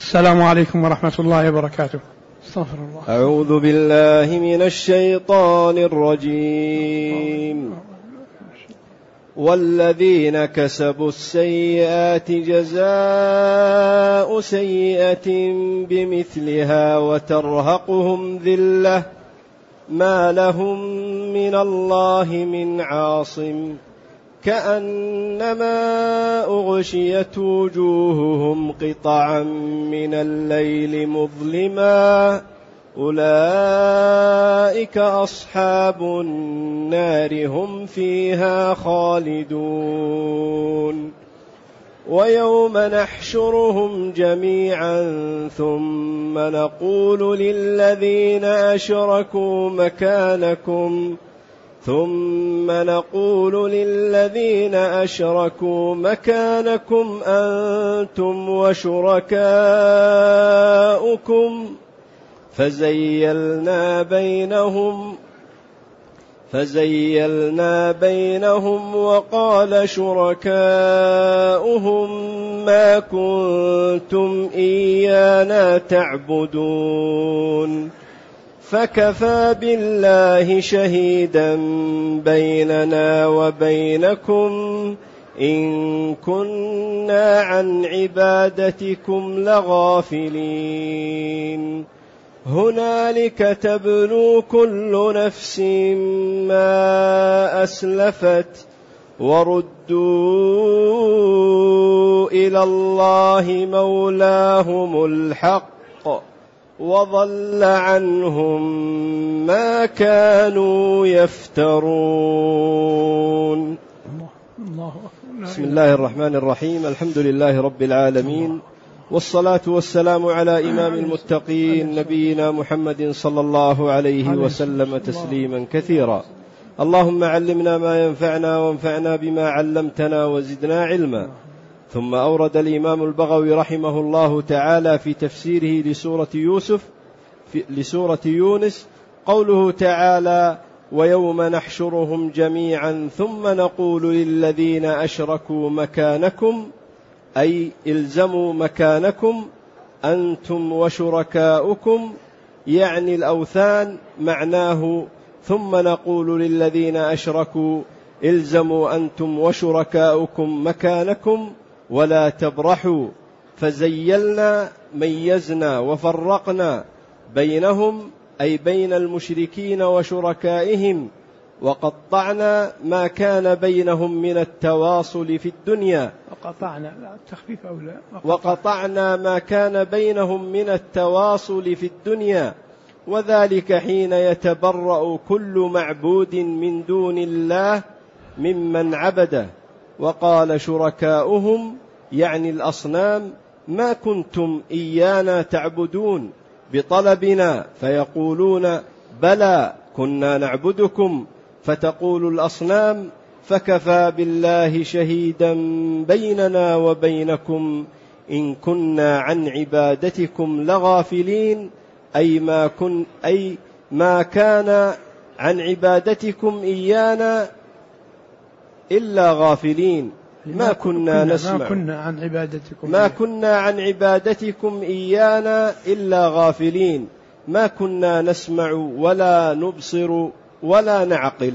السلام عليكم ورحمة الله وبركاته. استغفر الله. أعوذ بالله من الشيطان الرجيم. والذين كسبوا السيئات جزاء سيئة بمثلها وترهقهم ذلة ما لهم من الله من عاصم كأنما أغشيت وجوههم قطعا من الليل مظلما أولئك أصحاب النار هم فيها خالدون. ويوم نحشرهم جميعا ثم نقول للذين أشركوا مكانكم أنتم وشركاؤكم فزيلنا بينهم وقال شركاؤهم ما كنتم إيانا تعبدون فكفى بالله شهيدا بيننا وبينكم إن كنا عن عبادتكم لغافلين. هنالك تبلو كل نفس ما أسلفت وردوا إلى الله مولاهم الحق وضل عنهم ما كانوا يفترون. بسم الله الرحمن الرحيم. الحمد لله رب العالمين، والصلاة والسلام على إمام المتقين نبينا محمد صلى الله عليه وسلم تسليما كثيرا. اللهم علمنا ما ينفعنا وانفعنا بما علمتنا وزدنا علما. ثم أورد الإمام البغوي رحمه الله تعالى في تفسيره لسورة يونس قوله تعالى: ويوم نحشرهم جميعا ثم نقول للذين أشركوا مكانكم، أي الزموا مكانكم أنتم وشركاؤكم، يعني الأوثان. معناه ثم نقول للذين أشركوا الزموا أنتم وشركاؤكم مكانكم ولا تبرحوا. فزيلنا، ميزنا وفرقنا بينهم، أي بين المشركين وشركائهم، وقطعنا ما كان بينهم من التواصل في الدنيا. وقطعنا ما كان بينهم من التواصل في الدنيا، وذلك حين يتبرأ كل معبود من دون الله ممن عبده. وقال شركاؤهم، يعني الأصنام: ما كنتم إيانا تعبدون، بطلبنا، فيقولون: بلى كنا نعبدكم. فتقول الأصنام: فكفى بالله شهيدا بيننا وبينكم إن كنا عن عبادتكم لغافلين، أي ما كان عن عبادتكم إيانا إلا غافلين. ما كنا عن عبادتكم إيانا إلا غافلين، ما كنا نسمع ولا نبصر ولا نعقل.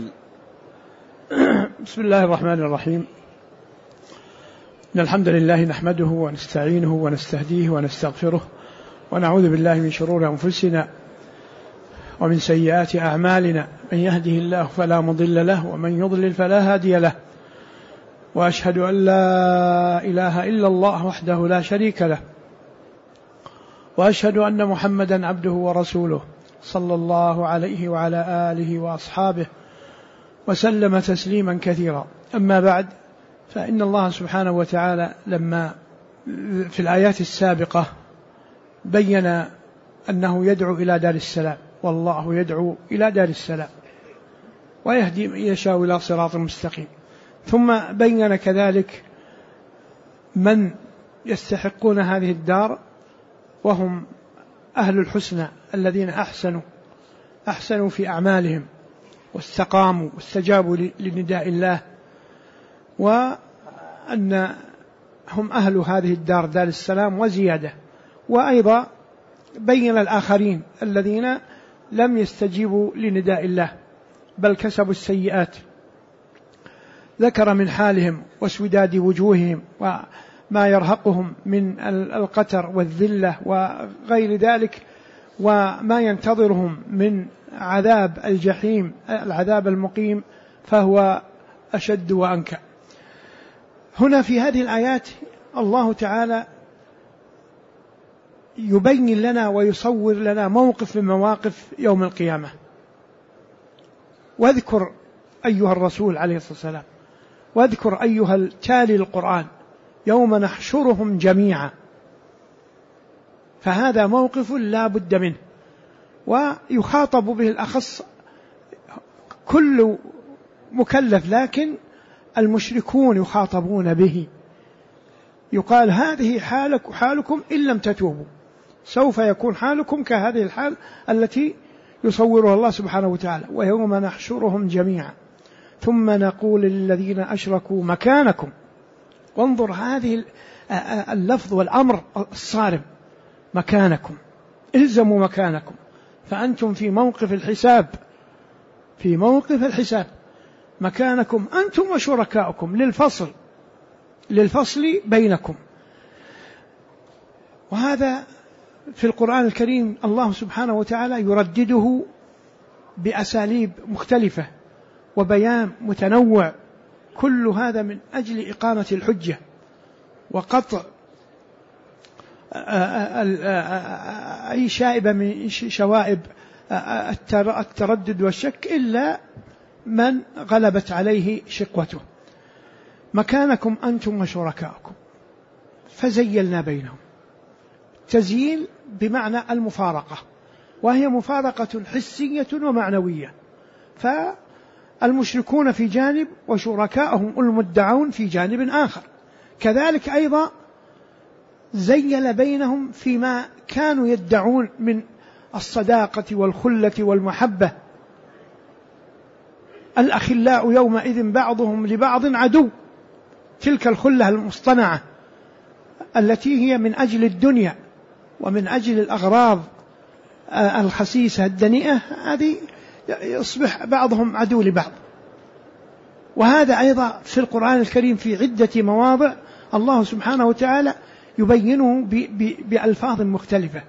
بسم الله الرحمن الرحيم. إن الحمد لله نحمده ونستعينه ونستهديه ونستغفره، ونعوذ بالله من شرور أنفسنا ومن سيئات أعمالنا. من يهده الله فلا مضل له، ومن يضلل فلا هادي له. وأشهد أن لا إله إلا الله وحده لا شريك له، وأشهد أن محمدا عبده ورسوله صلى الله عليه وعلى آله وأصحابه وسلم تسليما كثيرا. أما بعد، فإن الله سبحانه وتعالى لما في الآيات السابقة بين أنه يدعو إلى دار السلام، والله يدعو إلى دار السلام ويهدي من يشاء إلى صراط مستقيم. ثم بين كذلك من يستحقون هذه الدار، وهم أهل الحسنى الذين أحسنوا في أعمالهم واستقاموا واستجابوا لنداء الله، وأن هم أهل هذه الدار، دار السلام وزيادة. وأيضا بين الآخرين الذين لم يستجيبوا لنداء الله بل كسبوا السيئات، ذكر من حالهم واسوداد وجوههم وما يرهقهم من القتر والذلة وغير ذلك، وما ينتظرهم من عذاب الجحيم العذاب المقيم فهو أشد وأنكى. هنا في هذه الآيات الله تعالى يبين لنا ويصور لنا موقف من مواقف يوم القيامة. واذكر أيها الرسول عليه الصلاة والسلام، واذكر أيها التالي القرآن، يوم نحشرهم جميعا، فهذا موقف لا بد منه، ويخاطب به الأخص كل مكلف، لكن المشركون يخاطبون به. يقال هذه حالكم إن لم تتوبوا، سوف يكون حالكم كهذه الحال التي يصورها الله سبحانه وتعالى. ويوم نحشرهم جميعا ثم نقول للذين أشركوا مكانكم. وانظر هذه اللفظ والأمر الصارم، مكانكم، الزموا مكانكم، فأنتم في موقف الحساب، في موقف الحساب، مكانكم أنتم وشركاؤكم للفصل بينكم. وهذا في القرآن الكريم الله سبحانه وتعالى يردده بأساليب مختلفة وبيان متنوع، كل هذا من أجل إقامة الحجة وقطع أي شائبة من شوائب التردد والشك إلا من غلبت عليه شقوته. مكانكم أنتم وشركاؤكم فزيلنا بينهم. تزييل بمعنى المفارقة، وهي مفارقة حسية ومعنوية، فالمشركون في جانب وشركاءهم المدعون في جانب آخر. كذلك أيضا زيل بينهم فيما كانوا يدعون من الصداقة والخلة والمحبة. الأخلاء يومئذ بعضهم لبعض عدو، تلك الخلة المصطنعة التي هي من أجل الدنيا ومن أجل الأغراض الخسيسة الدنيئة، هذه يصبح بعضهم عدو لبعض. وهذا أيضا في القرآن الكريم في عدة مواضع الله سبحانه وتعالى يبينه بألفاظ مختلفة.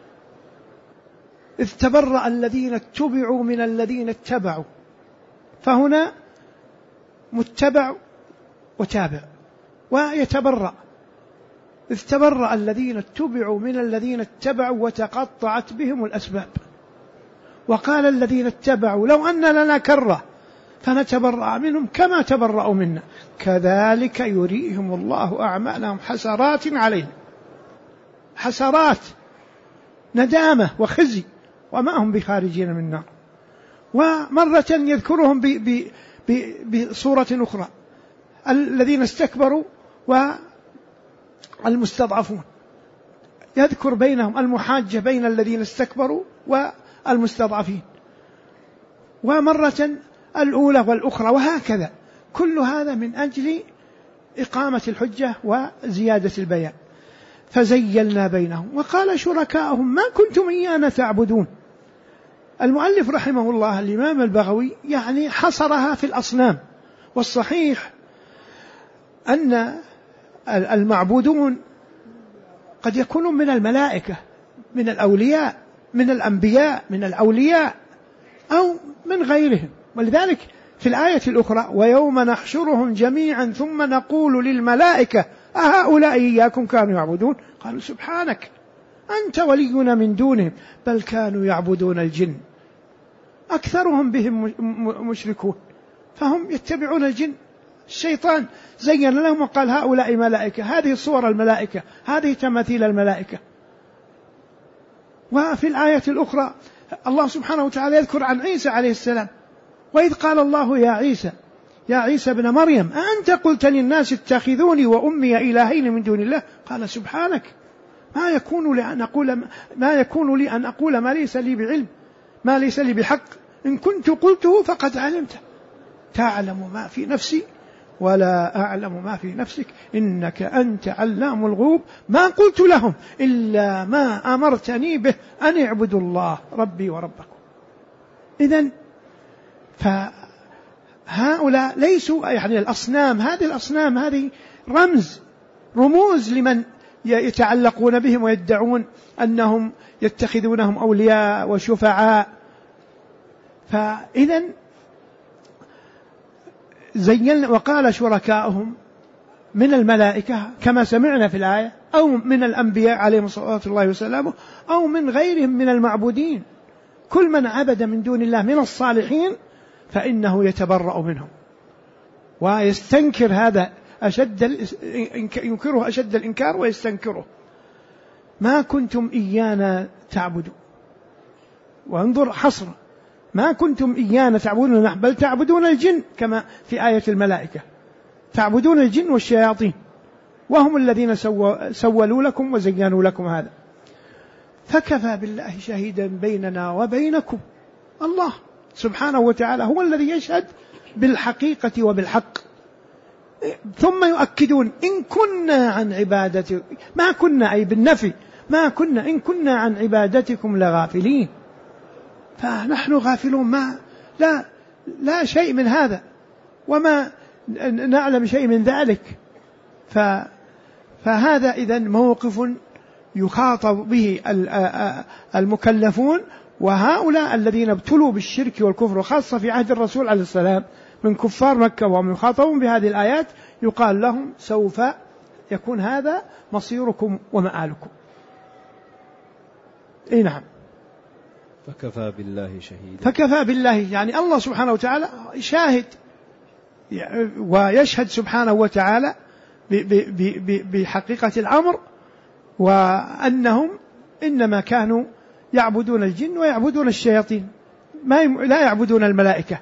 إذ تبرأ الذين اتبعوا من الذين اتبعوا، فهنا متبع وتابع ويتبرأ. إذ تبرأ الذين اتبعوا من الذين اتبعوا وتقطعت بهم الأسباب، وقال الذين اتبعوا لو أن لنا كرة فنتبرأ منهم كما تبرأوا منا كذلك يريهم الله أعمالهم حسرات عليهم، حسرات ندامة وخزي وما هم بخارجين من النار. ومرة يذكرهم بصورة أخرى الذين استكبروا والمستضعفون، يذكر بينهم المحاجة بين الذين استكبروا والمستضعفين، ومرة الأولى والأخرى، وهكذا. كل هذا من أجل إقامة الحجة وزيادة البيان. فزيلنا بينهم وقال شركاؤهم ما كنتم إيانا تعبدون. المؤلف رحمه الله الإمام البغوي يعني حصرها في الأصنام، والصحيح أن المعبودون قد يكونوا من الملائكة، من الأولياء، من الأنبياء، من الأولياء، أو من غيرهم. ولذلك في الآية الأخرى ويوم نحشرهم جميعا ثم نقول للملائكة أهؤلاء إياكم كانوا يعبدون قالوا سبحانك أنت ولينا من دونهم بل كانوا يعبدون الجن أكثرهم بهم مشركون، فهم يتبعون الجن. الشيطان زين لهم وقال هؤلاء ملائكة، هذه صور الملائكة، هذه تماثيل الملائكة. وفي الآية الأخرى الله سبحانه وتعالى يذكر عن عيسى عليه السلام وإذ قال الله يا عيسى ابن مريم أأنت قلت للناس اتخذوني وأمي إلهين من دون الله قال سبحانك ما يكون لي أن أقول ما ليس لي بعلم، ما ليس لي بحق، إن كنت قلته فقد علمته تعلم ما في نفسي ولا أعلم ما في نفسك إنك أنت علام الغيوب ما قلت لهم إلا ما أمرتني به أن اعبدوا الله ربي وربكم. إذن فهؤلاء ليسوا يعني الأصنام، هذه الأصنام هذه رموز لمن يتعلقون بهم ويدعون أنهم يتخذونهم أولياء وشفعاء. فإذن زين وقال شركاؤهم من الملائكة كما سمعنا في الآية أو من الأنبياء عليهم صلوات الله وسلامه أو من غيرهم من المعبودين، كل من عبد من دون الله من الصالحين فإنه يتبرأ منهم ويستنكر هذا ينكره أشد الإنكار ويستنكره. ما كنتم إيانا تعبدون، وانظر حصر، ما كنتم إيانا تعبدون بل تعبدون الجن كما في آية الملائكة، تعبدون الجن والشياطين وهم الذين سولوا لكم وزينوا لكم هذا. فكفى بالله شهيدا بيننا وبينكم، الله سبحانه وتعالى هو الذي يشهد بالحقيقة وبالحق. ثم يؤكدون إن كنا عن عبادة ما كنا أي بالنفي ما كنا إن كنا عن عبادتكم لغافلين. فنحن غافلون لا شيء من هذا وما نعلم شيء من ذلك. فهذا إذن موقف يخاطب به المكلفون، وهؤلاء الذين ابتلوا بالشرك والكفر وخاصة في عهد الرسول عليه السلام من كفار مكة وهم يخاطبون بهذه الآيات يقال لهم سوف يكون هذا مصيركم ومآلكم. نعم. فكفى بالله شهيدا، فكفى بالله يعني الله سبحانه وتعالى شاهد ويشهد سبحانه وتعالى بحقيقة الأمر، وأنهم إنما كانوا يعبدون الجن ويعبدون الشياطين لا يعبدون الملائكة.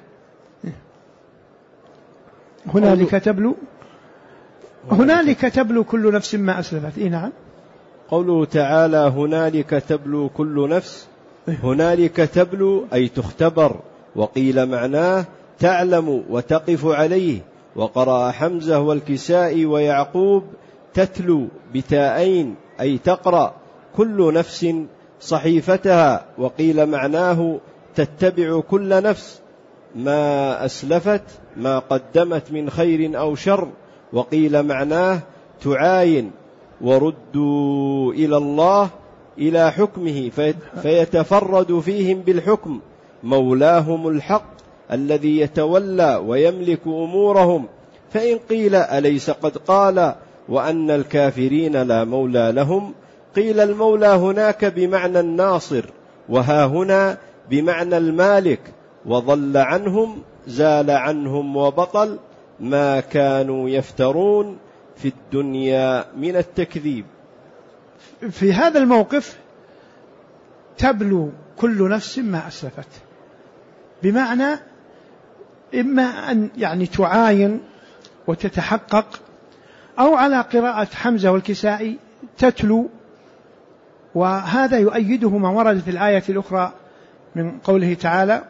هنالك تبلو كل نفس ما أسلفت. نعم. قوله تعالى هنالك تبلو كل نفس، هنالك تبلو أي تختبر، وقيل معناه تعلم وتقف عليه. وقرأ حمزة والكسائي ويعقوب تتلو بتاءين أي تقرأ كل نفس صحيفتها. وقيل معناه تتبع كل نفس ما أسلفت ما قدمت من خير أو شر. وقيل معناه تعاين وردوا إلى الله إلى حكمه فيتفرد فيهم بالحكم، مولاهم الحق الذي يتولى ويملك أمورهم. فإن قيل أليس قد قال وأن الكافرين لا مولى لهم، قيل المولى هناك بمعنى الناصر، وها هنا بمعنى المالك. وضل عنهم زال عنهم وبطل ما كانوا يفترون في الدنيا من التكذيب. في هذا الموقف تبلو كل نفس ما أسلفت، بمعنى إما أن يعني تعاين وتتحقق، أو على قراءة حمزة والكسائي تتلو. وهذا يؤيده ما ورد في الآية الأخرى من قوله تعالى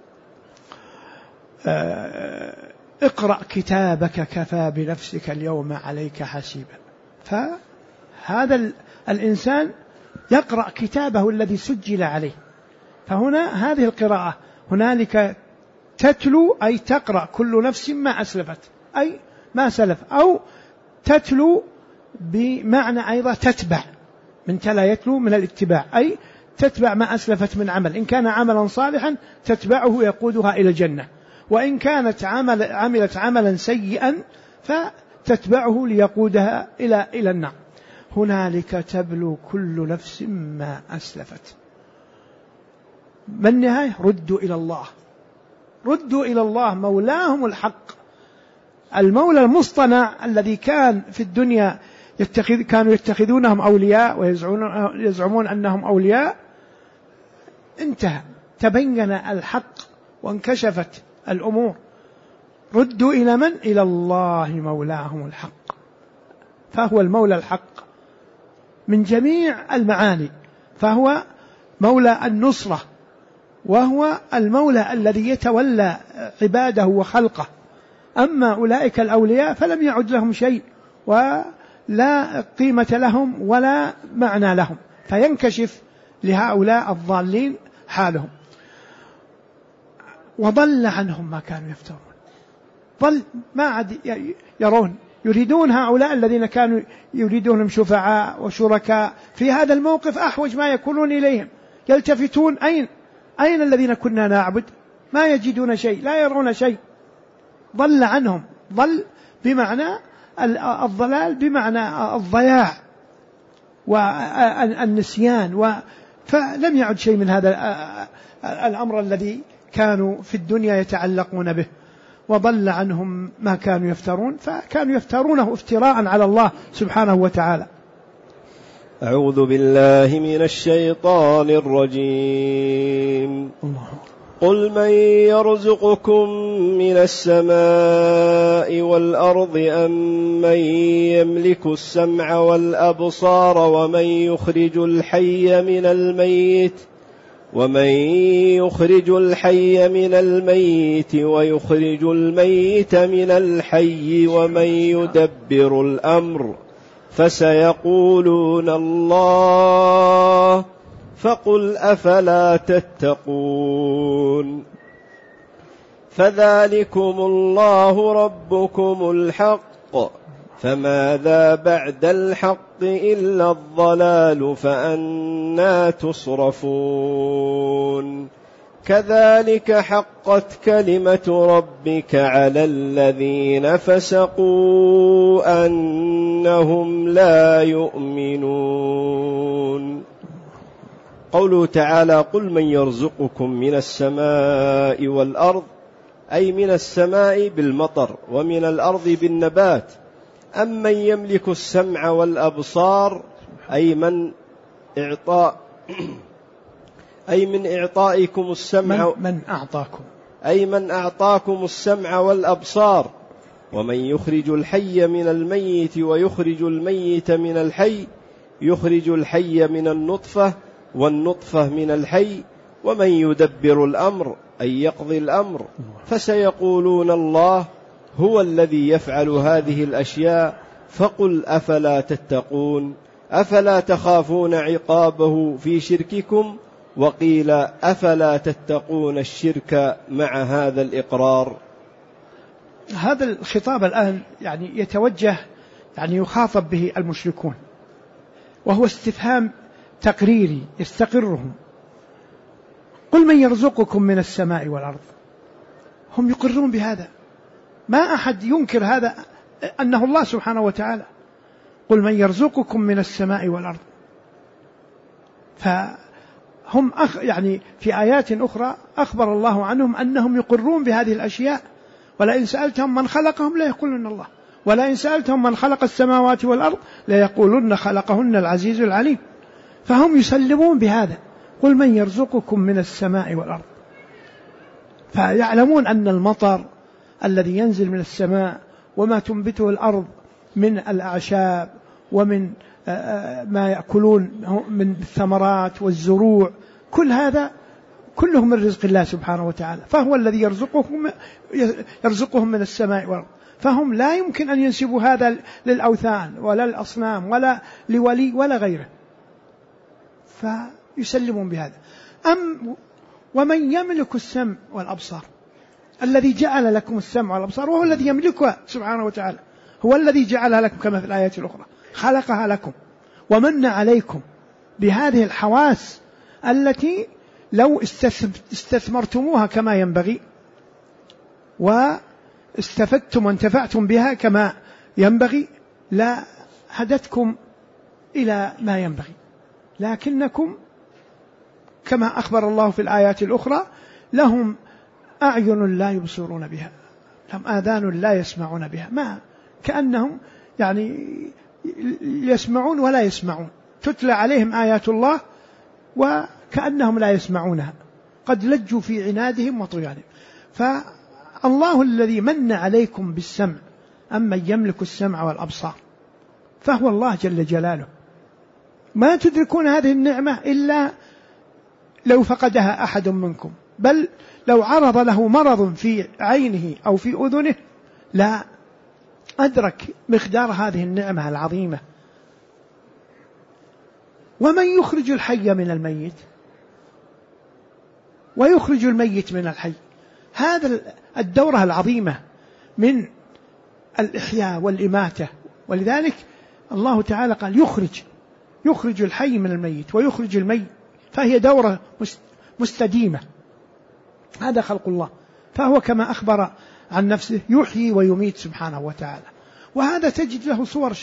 اقرأ كتابك كفى بنفسك اليوم عليك حسيبا. فهذا الإنسان يقرأ كتابه الذي سجل عليه. فهنا هذه القراءة هنالك تتلو أي تقرأ كل نفس ما أسلفت أي ما سلف، أو تتلو بمعنى أيضا تتبع من تلا يتلو من الاتباع، أي تتبع ما أسلفت من عمل. إن كان عملا صالحا تتبعه يقودها إلى الجنة، وإن كانت عملت عملا سيئا فتتبعه ليقودها إلى النار. هنالك تبلو كل نفس ما أسلفت. ما النهاية؟ ردوا إلى الله، ردوا إلى الله مولاهم الحق، المولى المصطنع الذي كان في الدنيا كانوا يتخذونهم أولياء ويزعمون أنهم أولياء. انتهى، تبين الحق وانكشفت الأمور. ردوا إلى من؟ إلى الله مولاهم الحق، فهو المولى الحق من جميع المعاني، فهو مولى النصرة، وهو المولى الذي يتولى عباده وخلقه، أما أولئك الأولياء فلم يعد لهم شيء ولا قيمة لهم ولا معنى لهم، فينكشف لهؤلاء الضالين حالهم. وضل عنهم ما كانوا يفترون، ضل ما عاد يرون، يريدون هؤلاء الذين كانوا يريدونهم شفعاء وشركاء في هذا الموقف أحوج ما يكونون إليهم، يلتفتون أين الذين كنا نعبد؟ ما يجدون شيء، لا يرون شيء. ضل عنهم، ضل بمعنى الضلال بمعنى الضياع والنسيان، فلم يعد شيء من هذا الأمر الذي كانوا في الدنيا يتعلقون به. وضل عنهم ما كانوا يفترون، فكانوا يفترونه افتراء على الله سبحانه وتعالى. أعوذ بالله من الشيطان الرجيم. قل من يرزقكم من السماء والأرض أم من يملك السمع والأبصار ومن يخرج الحي من الميت ويخرج الميت من الحي ومن يدبر الأمر فسيقولون الله فقل أفلا تتقون فذلكم الله ربكم الحق فماذا بعد الحق إلا الضلال فأنى تصرفون كذلك حقت كلمة ربك على الذين فسقوا أنهم لا يؤمنون. قوله تعالى قل من يرزقكم من السماء والأرض، أي من السماء بالمطر ومن الأرض بالنبات. أم من يملك السمع والأبصار، أي من إعطائكم السمع، من أعطاكم السمع والأبصار. ومن يخرج الحي من الميت ويخرج الميت من الحي، يخرج الحي من النطفة والنطفة من الحي. ومن يدبر الأمر، أي يقضي الأمر. فسيقولون الله هو الذي يفعل هذه الأشياء فقل أفلا تتقون أفلا تخافون عقابه في شرككم. وقيل أفلا تتقون الشرك مع هذا الإقرار. هذا الخطاب الآن يتوجه يخاطب به المشركون، وهو استفهام تقريري يستقرهم. قل من يرزقكم من السماء والأرض، هم يقرون بهذا، ما أحد ينكر هذا أنه الله سبحانه وتعالى. قل من يرزقكم من السماء والأرض، فهم في آيات أخرى أخبر الله عنهم أنهم يقرون بهذه الأشياء. ولئن سألتهم من خلقهم لا يقولون الله، ولئن سألتهم من خلق السماوات والأرض لا يقولون خلقهن العزيز العليم. فهم يسلمون بهذا، قل من يرزقكم من السماء والأرض، فيعلمون أن المطر الذي ينزل من السماء وما تنبته الأرض من الأعشاب ومن ما يأكلون من الثمرات والزروع، كل هذا كله من رزق الله سبحانه وتعالى، فهو الذي يرزقهم من السماء والأرض. فهم لا يمكن أن ينسبوا هذا للأوثان ولا الأصنام ولا لولي ولا غيره، فيسلمون بهذا. ومن يملك السمع والأبصار، الذي جعل لكم السمع والأبصار وهو الذي يملكها سبحانه وتعالى، هو الذي جعلها لكم كما في الآيات الأخرى، خلقها لكم ومن عليكم بهذه الحواس التي لو استثمرتموها كما ينبغي واستفدتم وانتفعتم بها كما ينبغي لا هدتكم إلى ما ينبغي، لكنكم كما أخبر الله في الآيات الأخرى لهم أعين لا يبصرون بها، لهم آذان لا يسمعون بها، ما كأنهم يسمعون ولا يسمعون، تتلى عليهم آيات الله وكأنهم لا يسمعونها، قد لجوا في عنادهم وطغيانهم. فالله الذي من عليكم بالسمع، أما يملك السمع والأبصار، فهو الله جل جلاله. ما تدركون هذه النعمة إلا لو فقدها أحد منكم، بل لو عرض له مرض في عينه أو في أذنه لا أدرك مقدار هذه النعمة العظيمة. ومن يخرج الحي من الميت ويخرج الميت من الحي، هذا الدورة العظيمة من الإحياء والإماتة. ولذلك الله تعالى قال يخرج الحي من الميت ويخرج الميت، فهي دورة مستديمة. هذا خلق الله، فهو كما أخبر عن نفسه يحيي ويميت سبحانه وتعالى. وهذا تجد له صور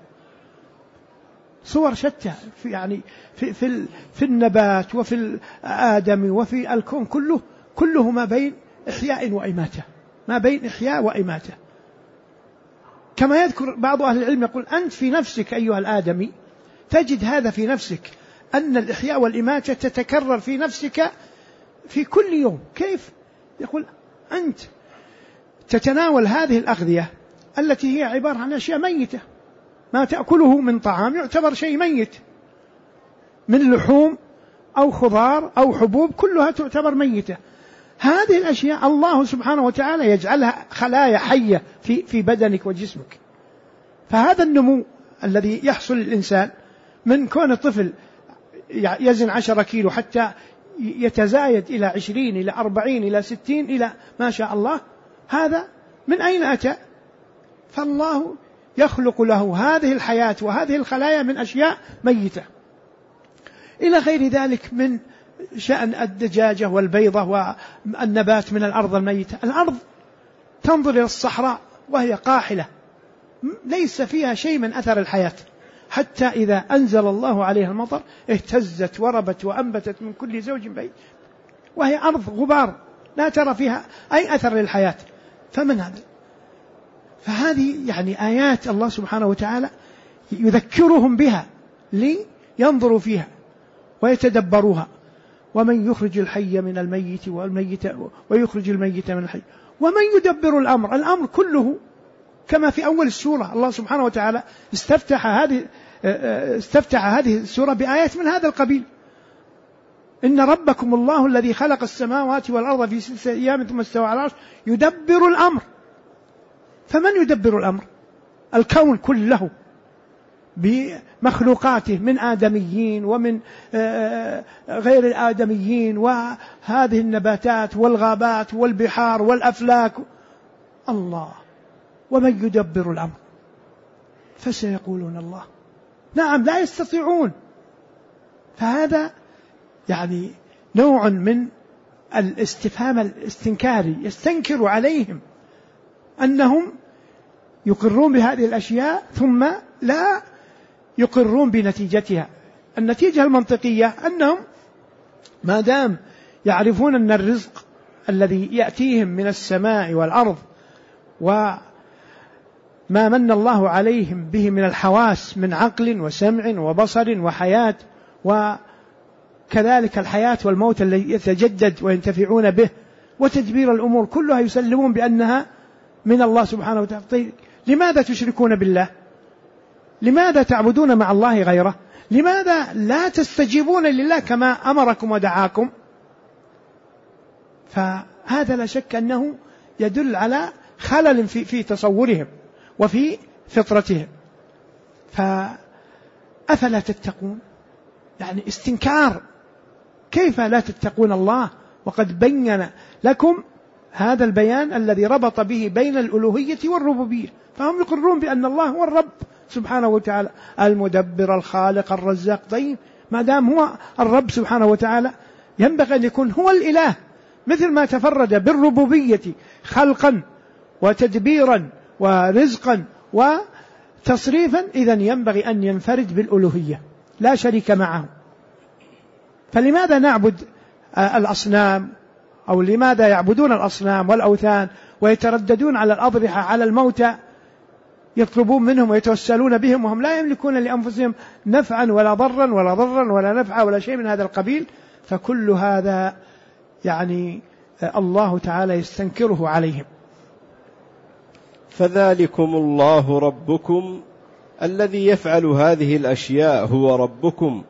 شتى يعني في النبات وفي الآدم وفي الكون كله ما بين إحياء وإماتة، ما بين إحياء وإماتة. كما يذكر بعض أهل العلم يقول أنت في نفسك أيها الآدمي تجد هذا في نفسك، أن الإحياء والإماتة تتكرر في نفسك في كل يوم. كيف؟ يقول أنت تتناول هذه الأغذية التي هي عبارة عن أشياء ميتة، ما تأكله من طعام يعتبر شيء ميت، من لحوم أو خضار أو حبوب كلها تعتبر ميتة. هذه الأشياء الله سبحانه وتعالى يجعلها خلايا حية في بدنك وجسمك. فهذا النمو الذي يحصل للإنسان من كون طفل يزن 10 كيلو حتى يتزايد إلى 20 إلى 40 إلى 60 إلى ما شاء الله، هذا من أين أتى؟ فالله يخلق له هذه الحياة وهذه الخلايا من أشياء ميتة إلى غير ذلك، من شأن الدجاجة والبيضة والنبات من الأرض الميتة. الأرض تنظر إلى الصحراء وهي قاحلة ليس فيها شيء من أثر الحياة، حتى إذا أنزل الله عليها المطر اهتزت وربت وأنبتت من كل زوج بهيج، وهي أرض غبار لا ترى فيها أي أثر للحياة. فمن هذا؟ فهذه يعني آيات الله سبحانه وتعالى يذكرهم بها لينظروا فيها ويتدبروها. ومن يخرج الحي من الميت ويخرج الميت من الحي ومن يدبر الأمر. الأمر كله كما في أول السورة الله سبحانه وتعالى استفتح هذه السورة بآيات من هذا القبيل: إن ربكم الله الذي خلق السماوات والأرض في 6 أيام ثم استوى على العرش يدبر الأمر. فمن يدبر الأمر؟ الكون كله بمخلوقاته من آدميين ومن غير الآدميين، وهذه النباتات والغابات والبحار والأفلاك. الله. ومن يدبر الأمر؟ فسيقولون الله. نعم، لا يستطيعون. فهذا يعني نوع من الاستفهام الاستنكاري، يستنكر عليهم أنهم يقرون بهذه الأشياء ثم لا يقرون بنتيجتها. النتيجة المنطقية أنهم ما دام يعرفون أن الرزق الذي يأتيهم من السماء والأرض وما من الله عليهم به من الحواس من عقل وسمع وبصر وحياة، وكذلك الحياة والموت الذي يتجدد وينتفعون به، وتدبير الأمور كلها يسلمون بأنها من الله سبحانه وتعالى. طيب لماذا تشركون بالله؟ لماذا تعبدون مع الله غيره؟ لماذا لا تستجيبون لله كما أمركم ودعاكم؟ فهذا لا شك أنه يدل على خلل في تصورهم وفي فطرتهم. فأفلا تتقون؟ يعني استنكار، كيف لا تتقون الله وقد بين لكم هذا البيان الذي ربط به بين الألوهية والربوبية. فهم يقرون بأن الله هو الرب سبحانه وتعالى المدبر الخالق الرزاق. طيب ما دام هو الرب سبحانه وتعالى ينبغي أن يكون هو الإله، مثل ما تفرد بالربوبية خلقا وتدبيرا ورزقا وتصريفا، إذن ينبغي أن ينفرد بالألوهية لا شريك معه. فلماذا نعبد الأصنام، أو لماذا يعبدون الأصنام والأوثان ويترددون على الأضرحة على الموتى، يطلبون منهم ويتوسلون بهم وهم لا يملكون لأنفسهم نفعا ولا ضرا ولا نفعا ولا شيء من هذا القبيل؟ فكل هذا يعني الله تعالى يستنكره عليهم. فذلكم الله ربكم الذي يفعل هذه الأشياء هو ربكم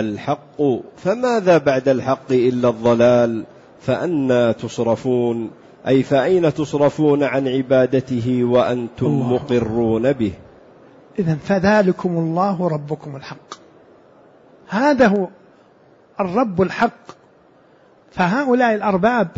الحق، فماذا بعد الحق إلا الضلال، فأنى تصرفون. أي فأين تصرفون عن عبادته وأنتم مقرون به. إذن فذلكم الله ربكم الحق، هذا هو الرب الحق. فهؤلاء الأرباب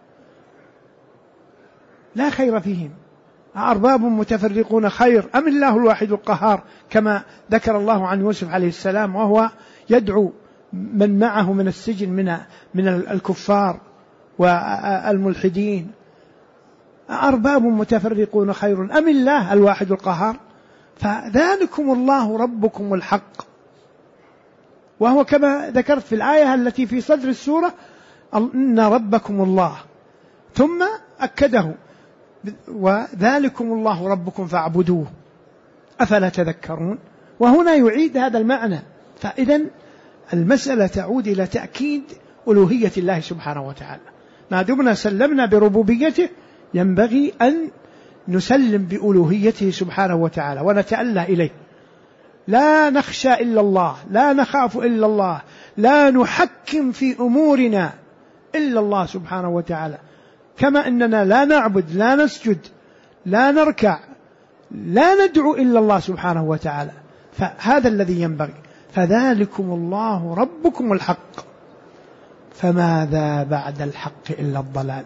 لا خير فيهم، أرباب متفرقون خير أم الله الواحد القهار، كما ذكر الله عن يوسف عليه السلام وهو يدعو من معه من السجن من الكفار والملحدين. أرباب متفرقون خير أم الله الواحد القهار. فذلكم الله ربكم الحق، وهو كما ذكرت في الآية التي في صدر السورة إن ربكم الله، ثم أكده وذلكم الله ربكم فاعبدوه أفلا تذكرون. وهنا يعيد هذا المعنى. فإذن المسألة تعود إلى تأكيد ألوهية الله سبحانه وتعالى. ما دمنا سلمنا بربوبيته ينبغي أن نسلم بألوهيته سبحانه وتعالى ونتأله إليه. لا نخشى إلا الله، لا نخاف إلا الله، لا نحكم في أمورنا إلا الله سبحانه وتعالى. كما أننا لا نعبد، لا نسجد، لا نركع، لا ندعو إلا الله سبحانه وتعالى. فهذا الذي ينبغي. فذلكم الله ربكم الحق، فماذا بعد الحق إلا الضلال.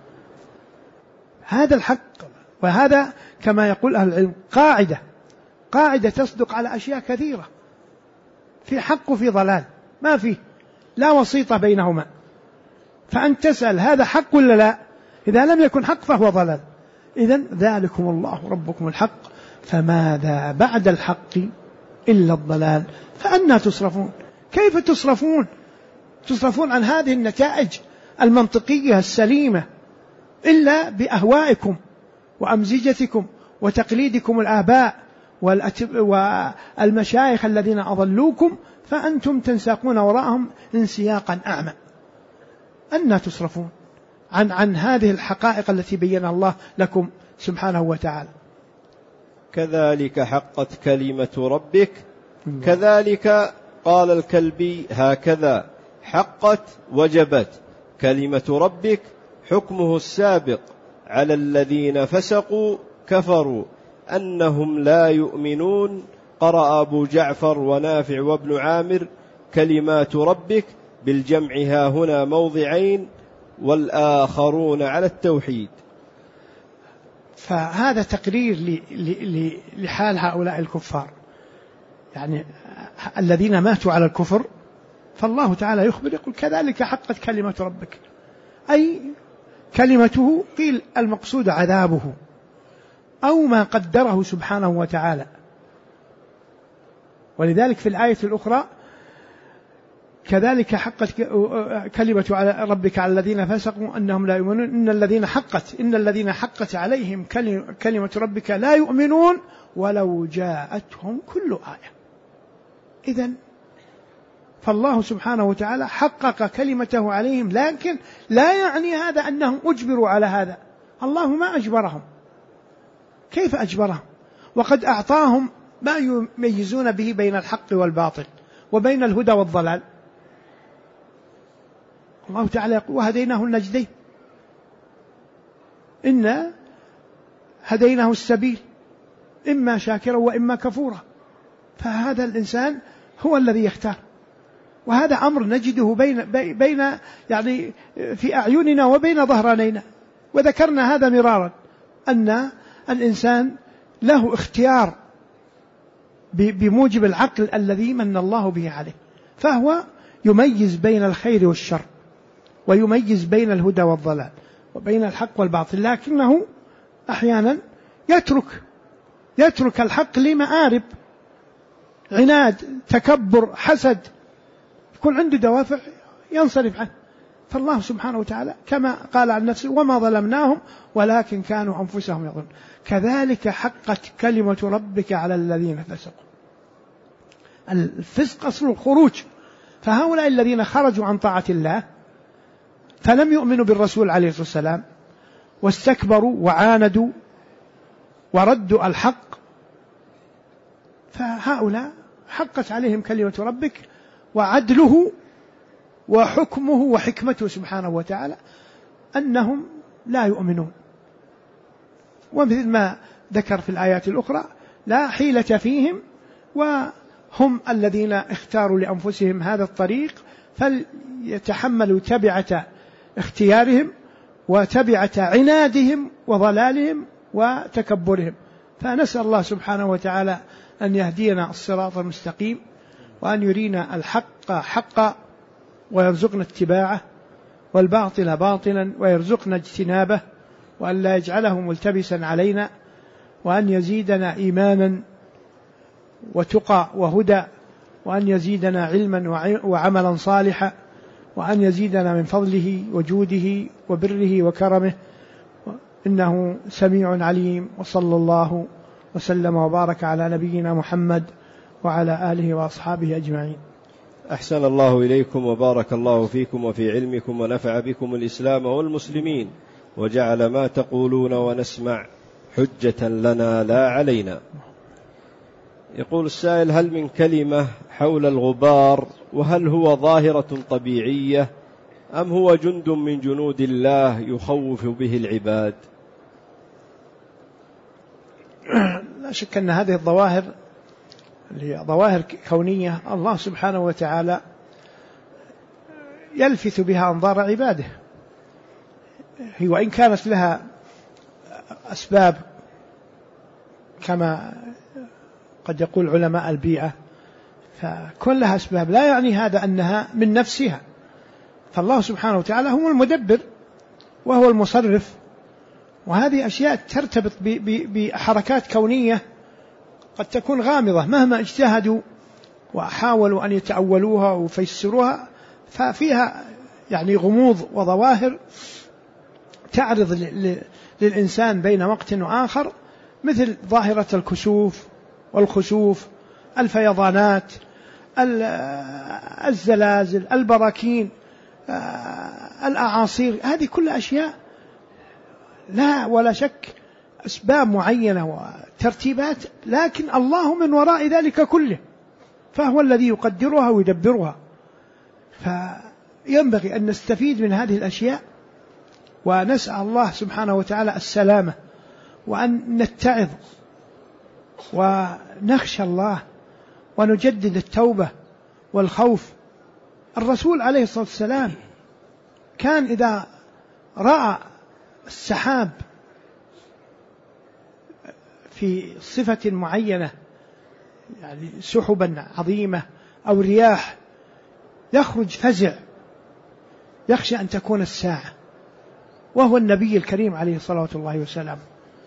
هذا الحق، وهذا كما يقول أهل العلم قاعدة تصدق على أشياء كثيرة، في حق وفي ضلال، ما فيه لا وسيطة بينهما. فأنت تسأل هذا حق ولا لا؟ إذا لم يكن حق فهو ضلال. إذن ذلكم الله ربكم الحق، فماذا بعد الحق إلا الضلال. فأنا تصرفون؟ كيف تصرفون؟ تصرفون عن هذه النتائج المنطقية السليمة إلا بأهوائكم وأمزجتكم وتقليدكم الآباء والمشايخ الذين أضلوكم، فأنتم تنساقون وراءهم انسياقا أعمى. أنا تصرفون عن هذه الحقائق التي بينها الله لكم سبحانه وتعالى. كذلك حقت كلمة ربك. كذلك قال الكلبي هكذا حقت وجبت كلمة ربك حكمه السابق على الذين فسقوا كفروا أنهم لا يؤمنون. قرأ أبو جعفر ونافع وابن عامر كلمات ربك بالجمع ها هنا موضعين والآخرون على التوحيد. فهذا تقرير لحال هؤلاء الكفار، يعني الذين ماتوا على الكفر. فالله تعالى يخبر يقول كذلك حقت كلمة ربك، أي كلمته قيل المقصود عذابه أو ما قدره سبحانه وتعالى. ولذلك في الآية الأخرى كذلك حقت كلمة ربك على الذين فسقوا أنهم لا يؤمنون إن الذين حقت عليهم كلمة ربك لا يؤمنون ولو جاءتهم كل آية. إذن فالله سبحانه وتعالى حقق كلمته عليهم، لكن لا يعني هذا أنهم أجبروا على هذا. الله ما أجبرهم. كيف أجبرهم وقد أعطاهم ما يميزون به بين الحق والباطل وبين الهدى والضلال؟ الله تعالى يقول وهديناه النجدين، إنا هديناه السبيل إما شاكرا وإما كفورا. فهذا الإنسان هو الذي يختار، وهذا أمر نجده بين يعني في أعيننا وبين ظهرانينا. وذكرنا هذا مرارا أن الإنسان له اختيار بموجب العقل الذي من الله به عليه، فهو يميز بين الخير والشر ويميز بين الهدى والضلال وبين الحق والباطل، لكنه أحيانا يترك الحق لمآرب، عناد، تكبر، حسد، يكون عنده دوافع ينصرف عنه. فالله سبحانه وتعالى كما قال عن نفسه وما ظلمناهم ولكن كانوا أنفسهم يظلمون. كذلك حقت كلمة ربك على الذين فسقوا. الفسق أصل الخروج، فهؤلاء الذين خرجوا عن طاعة الله فلم يؤمنوا بالرسول عليه الصلاة والسلام واستكبروا وعاندوا وردوا الحق، فهؤلاء حقت عليهم كلمة ربك وعدله وحكمه وحكمته سبحانه وتعالى أنهم لا يؤمنون. ومثل ما ذكر في الآيات الأخرى لا حيلة فيهم، وهم الذين اختاروا لأنفسهم هذا الطريق، فليتحملوا تبعة اختيارهم وتبعة عنادهم وضلالهم وتكبرهم. فنسأل الله سبحانه وتعالى أن يهدينا الصراط المستقيم، وأن يرينا الحق حقا ويرزقنا اتباعه، والباطل باطلا ويرزقنا اجتنابه، وأن لا يجعله ملتبسا علينا، وأن يزيدنا إيمانا وتقى وهدى، وأن يزيدنا علما وعملا صالحا، وأن يزيدنا من فضله وجوده وبره وكرمه، إنه سميع عليم. وصلى الله وسلم وبارك على نبينا محمد وعلى آله وأصحابه أجمعين. أحسن الله إليكم وبارك الله فيكم وفي علمكم، ونفع بكم الإسلام والمسلمين، وجعل ما تقولون ونسمع حجة لنا لا علينا. يقول السائل: هل من كلمة حول الغبار؟ وهل هو ظاهرة طبيعية أم هو جند من جنود الله يخوف به العباد؟ لا شك أن هذه الظواهر ظواهر كونية الله سبحانه وتعالى يلفت بها أنظار عباده، هي وإن كانت لها أسباب كما قد يقول علماء البيئة، فكل لها أسباب، لا يعني هذا أنها من نفسها. فالله سبحانه وتعالى هو المدبر وهو المصرف، وهذه أشياء ترتبط بحركات كونية قد تكون غامضة، مهما اجتهدوا وحاولوا أن يتأولوها ويفسروها ففيها يعني غموض وظواهر تعرض للإنسان بين وقت وآخر، مثل ظاهرة الكسوف والخسوف، الفيضانات، الزلازل، البراكين، الأعاصير. هذه كل أشياء لا ولا شك أسباب معينة وترتيبات، لكن الله من وراء ذلك كله، فهو الذي يقدرها ويدبرها. فينبغي أن نستفيد من هذه الأشياء، ونسأل الله سبحانه وتعالى السلامة، وأن نتعظ ونخشى الله ونجدد التوبة والخوف. الرسول عليه الصلاة والسلام كان إذا رأى السحاب في صفة معينة، يعني سحبا عظيمة أو رياح، يخرج فزع يخشى أن تكون الساعة، وهو النبي الكريم عليه الصلاة والسلام.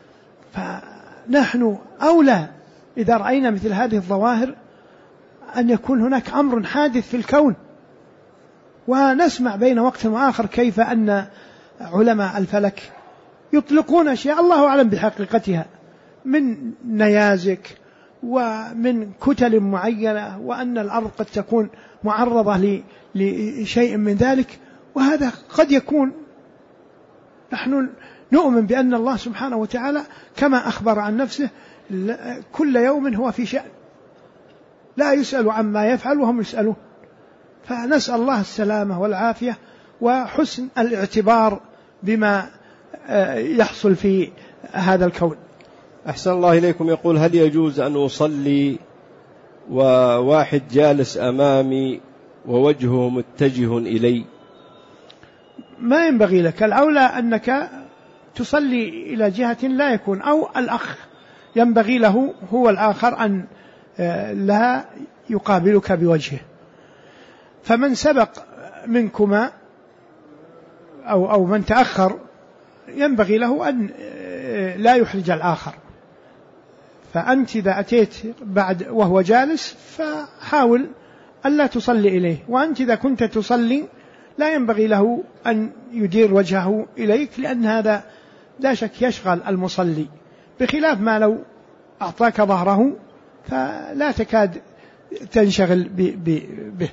فنحن أولى إذا رأينا مثل هذه الظواهر أن يكون هناك أمر حادث في الكون. ونسمع بين وقت وآخر كيف أن علماء الفلك يطلقون أشياء الله أعلم بحقيقتها من نيازك ومن كتل معينة، وأن الأرض قد تكون معرضة لشيء من ذلك، وهذا قد يكون. نحن نؤمن بأن الله سبحانه وتعالى كما أخبر عن نفسه كل يوم هو في شأن، لا يسأل عما يفعل وهم يسألون. فنسأل الله السلامة والعافية وحسن الاعتبار بما يحصل في هذا الكون. أحسن الله إليكم. يقول: هل يجوز أن أصلي وواحد جالس أمامي ووجهه متجه إلي؟ ما ينبغي لك، الأولى أنك تصلي إلى جهة لا يكون، أو الأخ ينبغي له هو الآخر أن لا يقابلك بوجهه. فمن سبق منكما أو من تأخر ينبغي له أن لا يحرج الآخر. فأنت إذا أتيت بعد وهو جالس فحاول ألا تصلي إليه، وأنت إذا كنت تصلي لا ينبغي له أن يدير وجهه إليك، لأن هذا لا شك يشغل المصلي، بخلاف ما لو أعطاك ظهره فلا تكاد تنشغل به.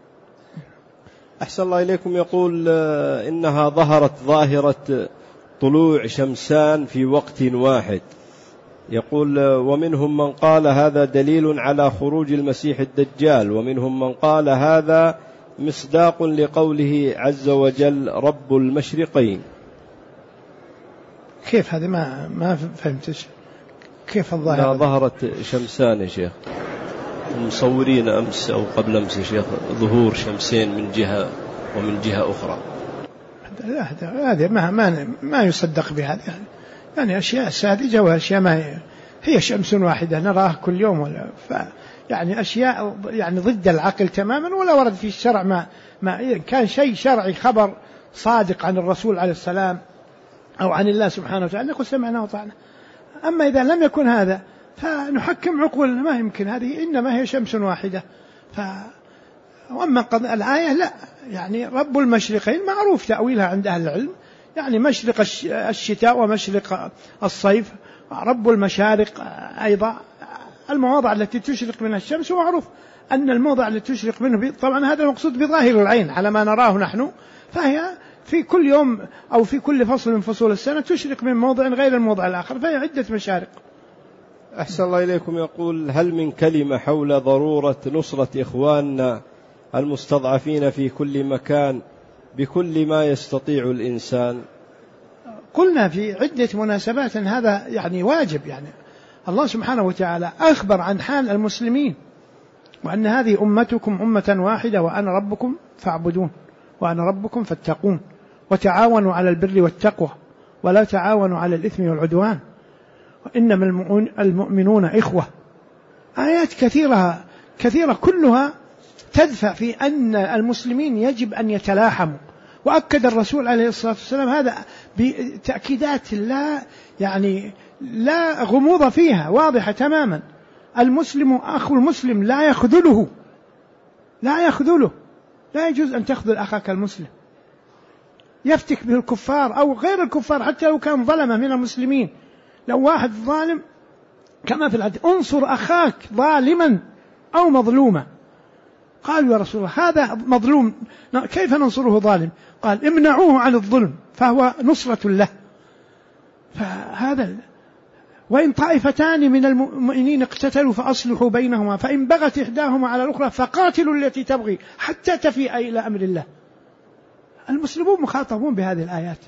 أحسن الله إليكم. يقول: إنها ظهرت ظاهرة طلوع شمسان في وقت واحد. يقول: ومنهم من قال هذا دليل على خروج المسيح الدجال، ومنهم من قال هذا مصداق لقوله عز وجل رب المشرقين. كيف هذه ما فهمتش كيف الظاهرة؟ ظهرت شمسان يا شيخ، مصورين أمس أو قبل أمس يا شيخ ظهور شمسين من جهة ومن جهة أخرى. هذه ما يصدق بهذا، يعني أشياء ساذجة وأشياء ما هي شمس واحدة نراها كل يوم، يعني أشياء يعني ضد العقل تماما، ولا ورد في الشرع ما كان شيء شرعي خبر صادق عن الرسول عليه السلام أو عن الله سبحانه وتعالى نقول سمعنا وطعنا. أما إذا لم يكن هذا فنحكم عقولنا، ما يمكن، هذه إنما هي شمس واحدة. وأما الآية لا، يعني رب المشرقين معروف تأويلها عند أهل العلم، يعني مشرق الشتاء ومشرق الصيف. رب المشارق أيضا المواضع التي تشرق منها الشمس، ومعروف أن الموضع التي تشرق منه طبعا هذا المقصود بظاهر العين على ما نراه نحن، فهي في كل يوم أو في كل فصل من فصول السنة تشرق من موضع غير الموضع الآخر، فهي عدة مشارق. أحسن الله إليكم. يقول: هل من كلمة حول ضرورة نصرة إخواننا المستضعفين في كل مكان بكل ما يستطيع الإنسان؟ قلنا في عدة مناسبات هذا يعني واجب، يعني الله سبحانه وتعالى أخبر عن حال المسلمين، وأن هذه أمتكم أمة واحدة وأنا ربكم فاعبدون وأنا ربكم فاتقون وتعاونوا على البر والتقوى ولا تعاونوا على الإثم والعدوان وإنما المؤمنون إخوة. آيات كثيرة كلها تدفع في أن المسلمين يجب أن يتلاحموا. وأكد الرسول عليه الصلاة والسلام هذا بتأكيدات لا غموض فيها، واضحة تماما. المسلم أخو المسلم لا يخذله، لا يجوز أن تخذل أخاك المسلم. يفتك به الكفار أو غير الكفار حتى لو كان ظلمة من المسلمين. لو واحد ظالم كما في الحديث: انصر أخاك ظالما أو مظلوما. قالوا: يا رسول الله هذا مظلوم كيف ننصره ظالم؟ قال: امنعوه عن الظلم فهو نصرة له. فهذا وإن طائفتان من المؤمنين اقتتلوا فأصلحوا بينهما فإن بغت إحداهما على الأخرى فقاتلوا التي تبغي حتى تفيء إلى أمر الله. المسلمون مخاطبون بهذه الآيات،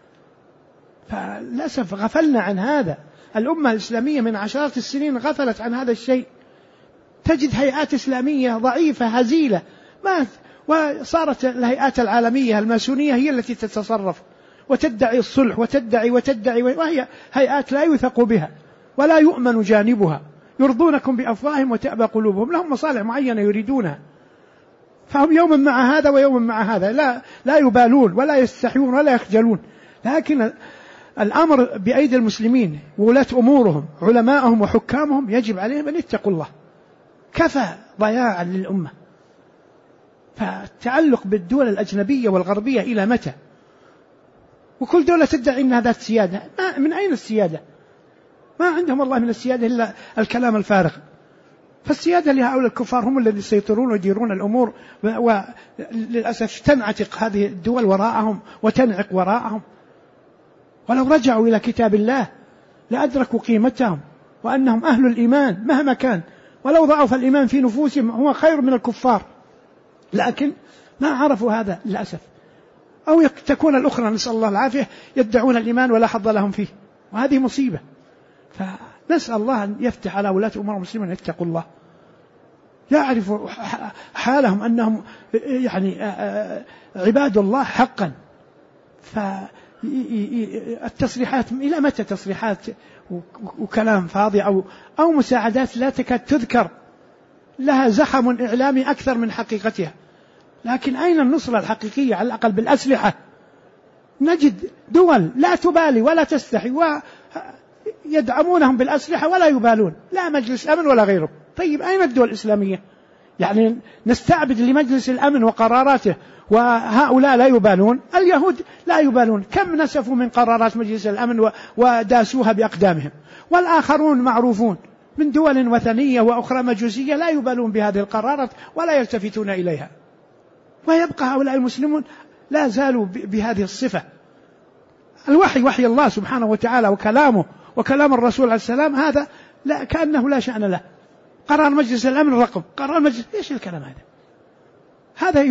فللأسف غفلنا عن هذا. الأمة الإسلامية من عشرات السنين غفلت عن هذا الشيء. تجد هيئات إسلامية ضعيفة هزيلة وصارت الهيئات العالمية الماسونية هي التي تتصرف وتدعي الصلح وتدعي وهي هيئات لا يثق بها ولا يؤمن جانبها. يرضونكم بأفواههم وتأبى قلوبهم، لهم مصالح معينة يريدونها، فهم يوما مع هذا ويوما مع هذا، لا يبالون ولا يستحيون ولا يخجلون. لكن الأمر بأيدي المسلمين وولاة أمورهم علماءهم وحكامهم يجب عليهم أن يتقوا الله. كفى ضياعا للأمة. فالتعلق بالدول الأجنبية والغربية إلى متى؟ وكل دولة تدعي أنها ذات سيادة. من أين السيادة؟ ما عندهم والله من السيادة إلا الكلام الفارغ. فالسيادة لهؤلاء الكفار هم الذين يسيطرون ويديرون الأمور، وللأسف تنعتق هذه الدول وراءهم وتنعق وراءهم. ولو رجعوا إلى كتاب الله لأدركوا قيمتهم وأنهم أهل الإيمان مهما كان، ولو ضعف الإيمان في نفوسهم هو خير من الكفار، لكن ما عرفوا هذا للأسف. أو تكون الأخرى نسأل الله العافية يدعون الإيمان ولا حظ لهم فيه، وهذه مصيبة. فنسأل الله أن يفتح على ولاة أمور المسلمين أن يتقوا الله، يعرفوا حالهم أنهم عباد الله حقا. فالتصريحات إلى متى تصريحات وكلام فاضي أو مساعدات لا تكاد تذكر، لها زخم إعلامي أكثر من حقيقتها. لكن أين النصرة الحقيقية على الأقل بالأسلحة؟ نجد دول لا تبالي ولا تستحي ويدعمونهم بالأسلحة ولا يبالون، لا مجلس أمن ولا غيره. طيب أين الدول الإسلامية؟ يعني نستعبد لمجلس الأمن وقراراته وهؤلاء لا يبالون. اليهود لا يبالون، كم نسفوا من قرارات مجلس الأمن وداسوها بأقدامهم. والآخرون معروفون من دول وثنية وأخرى مجوسية لا يبالون بهذه القرارات ولا يلتفتون إليها. ويبقى هؤلاء المسلمون لا زالوا بهذه الصفة. الوحي وحي الله سبحانه وتعالى وكلامه وكلام الرسول عليه السلام هذا لا كأنه لا شأن له. قرار مجلس الأمن رقم قرار مجلس، إيش الكلام هذا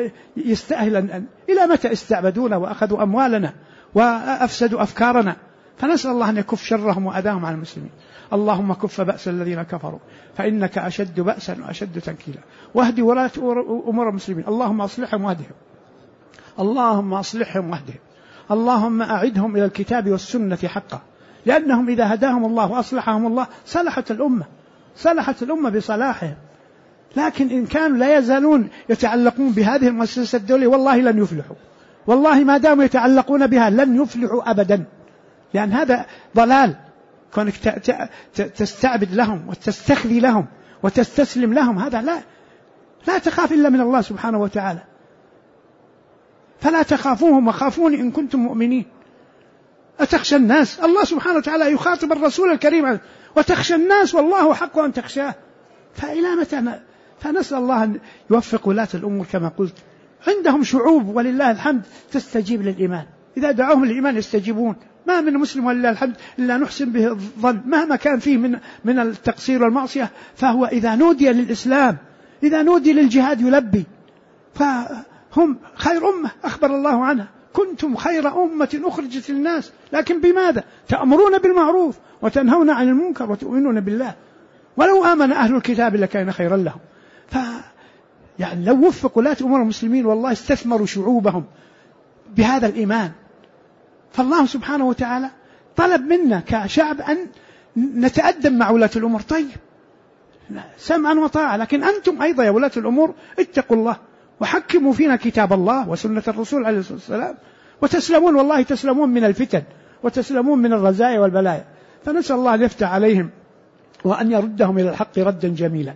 يستأهل إلى متى استعبدونا وأخذوا أموالنا وأفسدوا أفكارنا؟ فنسأل الله أن يكف شرهم وأذاهم على المسلمين. اللهم كف بأس الذين كفروا فإنك أشد بأسا وأشد تنكيلا، واهدي ولاة أمور المسلمين، اللهم أصلحهم واهدهم، اللهم أصلحهم واهدهم، اللهم أعدهم إلى الكتاب والسنة حقا، لأنهم إذا هداهم الله وأصلحهم الله صلحت الأمة بصلاحهم. لكن إن كانوا لا يزالون يتعلقون بهذه المؤسسة الدولية والله لن يفلحوا، والله ما داموا يتعلقون بها لن يفلحوا أبدا، لأن هذا ضلال. كونك تستعبد لهم وتستخذي لهم وتستسلم لهم، هذا لا تخاف إلا من الله سبحانه وتعالى. فلا تخافوهم وخافوني إن كنتم مؤمنين. أتخشى الناس؟ الله سبحانه وتعالى يخاطب الرسول الكريم وتخشى الناس والله حق أن تخشاه. فإلى متى؟ فنسأل الله أن يوفق ولاة الأمور كما قلت. عندهم شعوب ولله الحمد تستجيب للإيمان، إذا دعوهم للإيمان يستجيبون. ما من مسلم ولله الحمد إلا نحسن به الظن مهما كان فيه من التقصير والمعصية، فهو إذا نودي للإسلام، إذا نودي للجهاد يلبي. فهم خير أمة أخبر الله عنها، كنتم خير أمة أخرجت للناس، لكن بماذا؟ تأمرون بالمعروف وتنهون عن المنكر وتؤمنون بالله. ولو آمن أهل الكتاب لكان خيرا لهم. يعني لو وفق ولاة أمور المسلمين والله استثمروا شعوبهم بهذا الإيمان. فالله سبحانه وتعالى طلب منا كشعب أن نتأدب مع ولاة الأمور. طيب سمعا وطاعة، لكن أنتم أيضا يا ولاة الأمور اتقوا الله وحكموا فينا كتاب الله وسنة الرسول عليه الصلاة والسلام، وتسلمون والله تسلمون من الفتن وتسلمون من الرزايا والبلايا. فنسأل الله أن يفتح عليهم وأن يردهم إلى الحق ردا جميلا.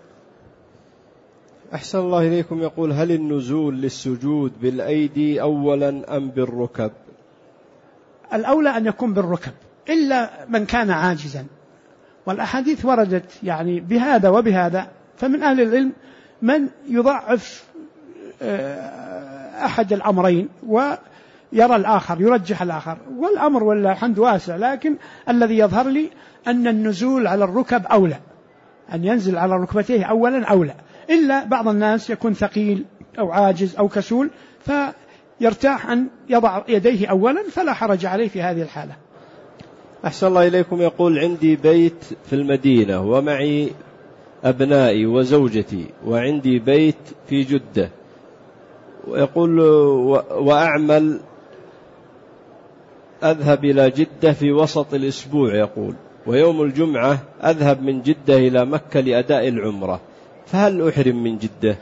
أحسن الله إليكم. يقول: هل النزول للسجود بالأيدي أولا أم بالركب؟ الأولى أن يكون بالركب إلا من كان عاجزا، والأحاديث وردت يعني بهذا وبهذا. فمن أهل العلم من يضعف أحد الأمرين ويرى الآخر، يرجح الآخر، والأمر والله الحمد واسع. لكن الذي يظهر لي أن النزول على الركب أولى، أن ينزل على ركبتيه أولا أولى، إلا بعض الناس يكون ثقيل أو عاجز أو كسول فيرتاح أن يضع يديه أولا، فلا حرج عليه في هذه الحالة. أحسن الله إليكم. يقول: عندي بيت في المدينة ومعي أبنائي وزوجتي، وعندي بيت في جدة، ويقول وأعمل أذهب إلى جدة في وسط الأسبوع، يقول، ويوم الجمعة أذهب من جدة إلى مكة لأداء العمرة، فهل أحرم من جدة؟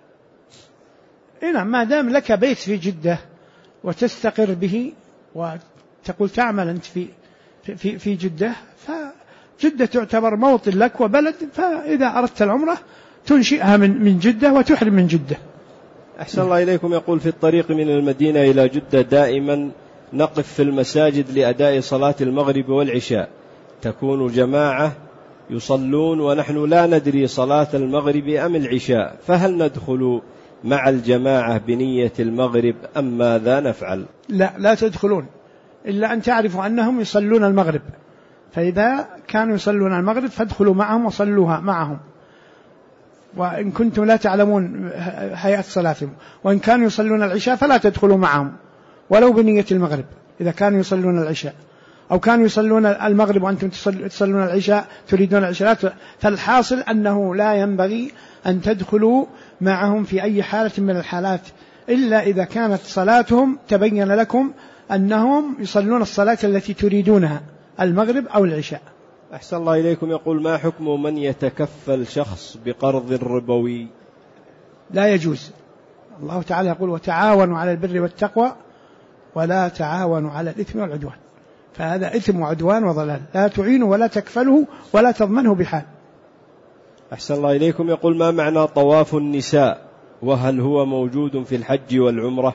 نعم، ما دام لك بيت في جدة وتستقر به وتقول تعمل أنت في جدة، فجدة تعتبر موطن لك وبلد، فإذا أردت العمرة تنشئها من جدة وتحرم من جدة. أحسن الله إليكم. يقول: في الطريق من المدينة إلى جدة دائما نقف في المساجد لأداء صلاة المغرب والعشاء، تكون جماعة يصلون ونحن لا ندري صلاة المغرب أم العشاء، فهل ندخل مع الجماعة بنية المغرب أم ماذا نفعل؟ لا تدخلون إلا أن تعرفوا أنهم يصلون المغرب، فإذا كانوا يصلون المغرب فادخلوا معهم وصلوها معهم، وإن كنتم لا تعلمون هيئة صلاتهم. وإن كانوا يصلون العشاء فلا تدخلوا معهم ولو بنية المغرب، إذا كانوا يصلون العشاء، أو كانوا يصلون المغرب وأنتم تصلون العشاء تريدون العشاء. فالحاصل أنه لا ينبغي أن تدخلوا معهم في أي حالة من الحالات، إلا إذا كانت صلاتهم تبين لكم أنهم يصلون الصلاة التي تريدونها، المغرب أو العشاء. أحسن الله إليكم. يقول: ما حكم من يتكفل شخص بقرض ربوي؟ لا يجوز. الله تعالى يقول: وتعاونوا على البر والتقوى ولا تعاونوا على الإثم والعدوان. فهذا إثم وعدوان وضلال، لا تعينوا ولا تكفله ولا تضمنه بحال. أحسن الله إليكم. يقول: ما معنى طواف النساء، وهل هو موجود في الحج والعمرة؟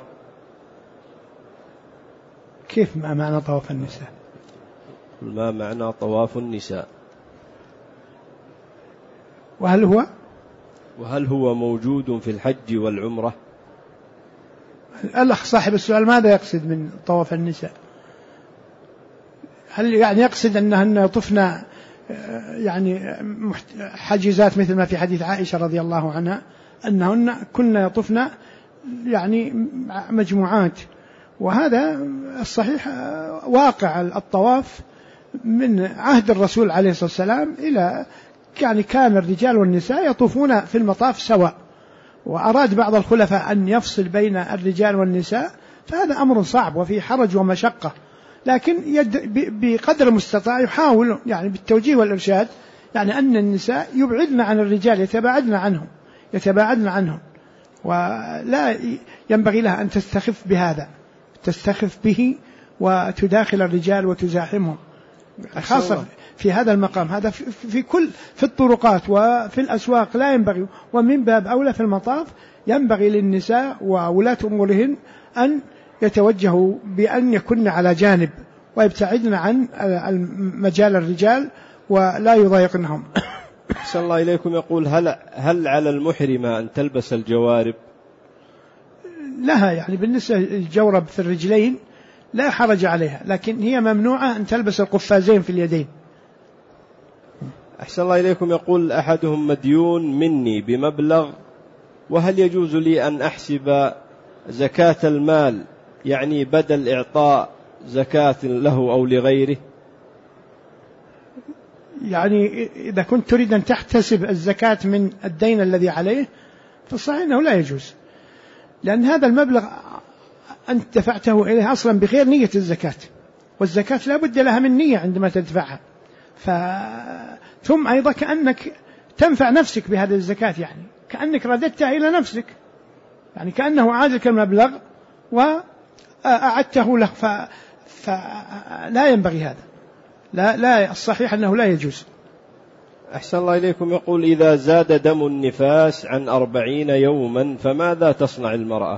كيف ما معنى طواف النساء؟ ما معنى طواف النساء، وهل هو موجود في الحج والعمرة؟ الأخ صاحب السؤال ماذا يقصد من طواف النساء؟ هل يعني يقصد أنهن يطفن يعني حاجزات مثل ما في حديث عائشة رضي الله عنها أنهن كن يطفن يعني مجموعات وهذا الصحيح واقع الطواف من عهد الرسول عليه الصلاة والسلام إلى يعني كان الرجال والنساء يطوفون في المطاف سواء، وأراد بعض الخلفاء أن يفصل بين الرجال والنساء، فهذا أمر صعب وفيه حرج ومشقة، لكن بقدر المستطاع يحاول يعني بالتوجيه والإرشاد يعني أن النساء يبعدن عن الرجال، يتباعدن عنهم، ولا ينبغي لها أن تستخف بهذا، تستخف به وتداخل الرجال وتزاحمهم، خاصة في هذا المقام. هذا في الطرقات وفي الأسواق لا ينبغي، ومن باب أولى في المطاف ينبغي للنساء وولاة أمورهن أن يتوجهوا بأن يكن على جانب ويبتعدن عن مجال الرجال ولا يضايقنهم. أحسن الله إليكم. يقول هل على المحرمة أن تلبس الجوارب؟ لها يعني بالنسبة للجورب في الرجلين لا حرج عليها، لكن هي ممنوعة أن تلبس القفازين في اليدين. أحسن الله إليكم. يقول أحدهم مديون مني بمبلغ، وهل يجوز لي أن أحسب زكاة المال يعني بدل إعطاء زكاة له أو لغيره؟ يعني إذا كنت تريد أن تحتسب الزكاة من الدين الذي عليه فالصحيح أنه لا يجوز، لأن هذا المبلغ أنت دفعته إليه أصلا بغير نية الزكاة، والزكاة لا بد لها من نية عندما تدفعها، ثم أيضا كأنك تنفع نفسك بهذه الزكاة، يعني كأنك رددتها إلى نفسك، يعني كأنه عادلك المبلغ وأعدته له، فلا ينبغي هذا، لا الصحيح أنه لا يجوز. أحسن الله إليكم. يقول إذا زاد دم النفاس عن 40 يوما فماذا تصنع المرأة؟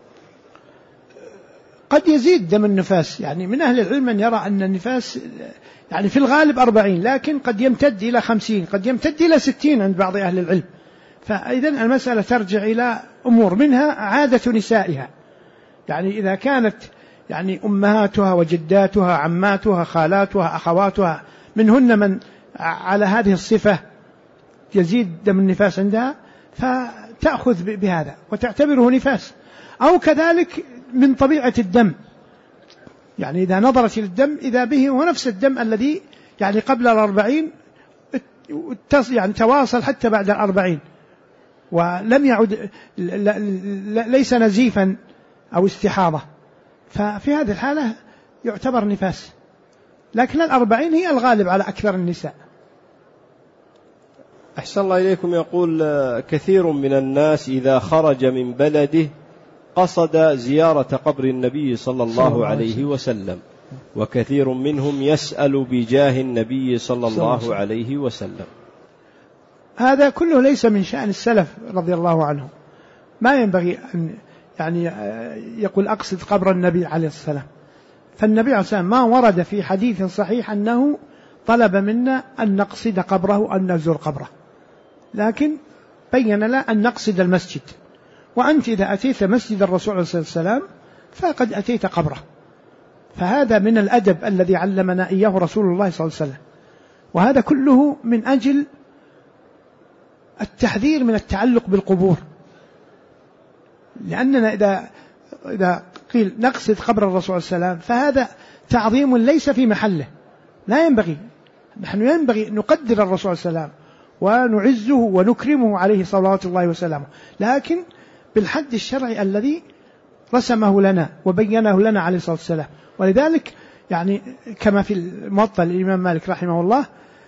قد يزيد دم النفاس، يعني من أهل العلم من يرى أن النفاس يعني في الغالب 40، لكن قد يمتد إلى 50، قد يمتد إلى 60 عند بعض أهل العلم. فإذا المسألة ترجع إلى أمور منها عادة نسائها، يعني إذا كانت يعني أمهاتها وجداتها عماتها خالاتها أخواتها منهن من على هذه الصفة يزيد دم النفاس عندها، فتأخذ بهذا وتعتبره نفاس، أو كذلك من طبيعة الدم، يعني إذا نظرت الدم إذا به هو نفس الدم الذي يعني قبل 40 يعني تواصل حتى بعد 40 ولم يعد ليس نزيفا أو استحاضة، ففي هذه الحالة يعتبر نفاس، لكن 40 هي الغالب على أكثر النساء. أحسن الله إليكم. يقول كثير من الناس إذا خرج من بلده قصد زيارة قبر النبي صلى الله عليه وسلم، وكثير منهم يسأل بجاه النبي صلى الله عليه وسلم. هذا كله ليس من شأن السلف رضي الله عنهم، ما ينبغي أن يعني يقول أقصد قبر النبي عليه السلام، فالنبي عليه السلام ما ورد في حديث صحيح أنه طلب منا أن نقصد قبره أن نزور قبره، لكن بين لنا أن نقصد المسجد، وأنت إذا أتيت مسجد الرسول عليه الصلاة والسلام فقد أتيت قبره، فهذا من الأدب الذي علمنا إياه رسول الله صلى الله عليه وسلم، وهذا كله من أجل التحذير من التعلق بالقبور، لأننا إذا قيل نقصد قبر الرسول صلى الله عليه وسلم فهذا تعظيم ليس في محله، لا ينبغي، نحن ينبغي نقدر الرسول صلى الله عليه وسلم ونعزه ونكرمه عليه صلوات الله وسلامه، لكن بالحد الشرعي الذي رسمه لنا وبينه لنا عليه الصلاة والسلام. ولذلك يعني كما في الموطأ الإمام مالك رحمه الله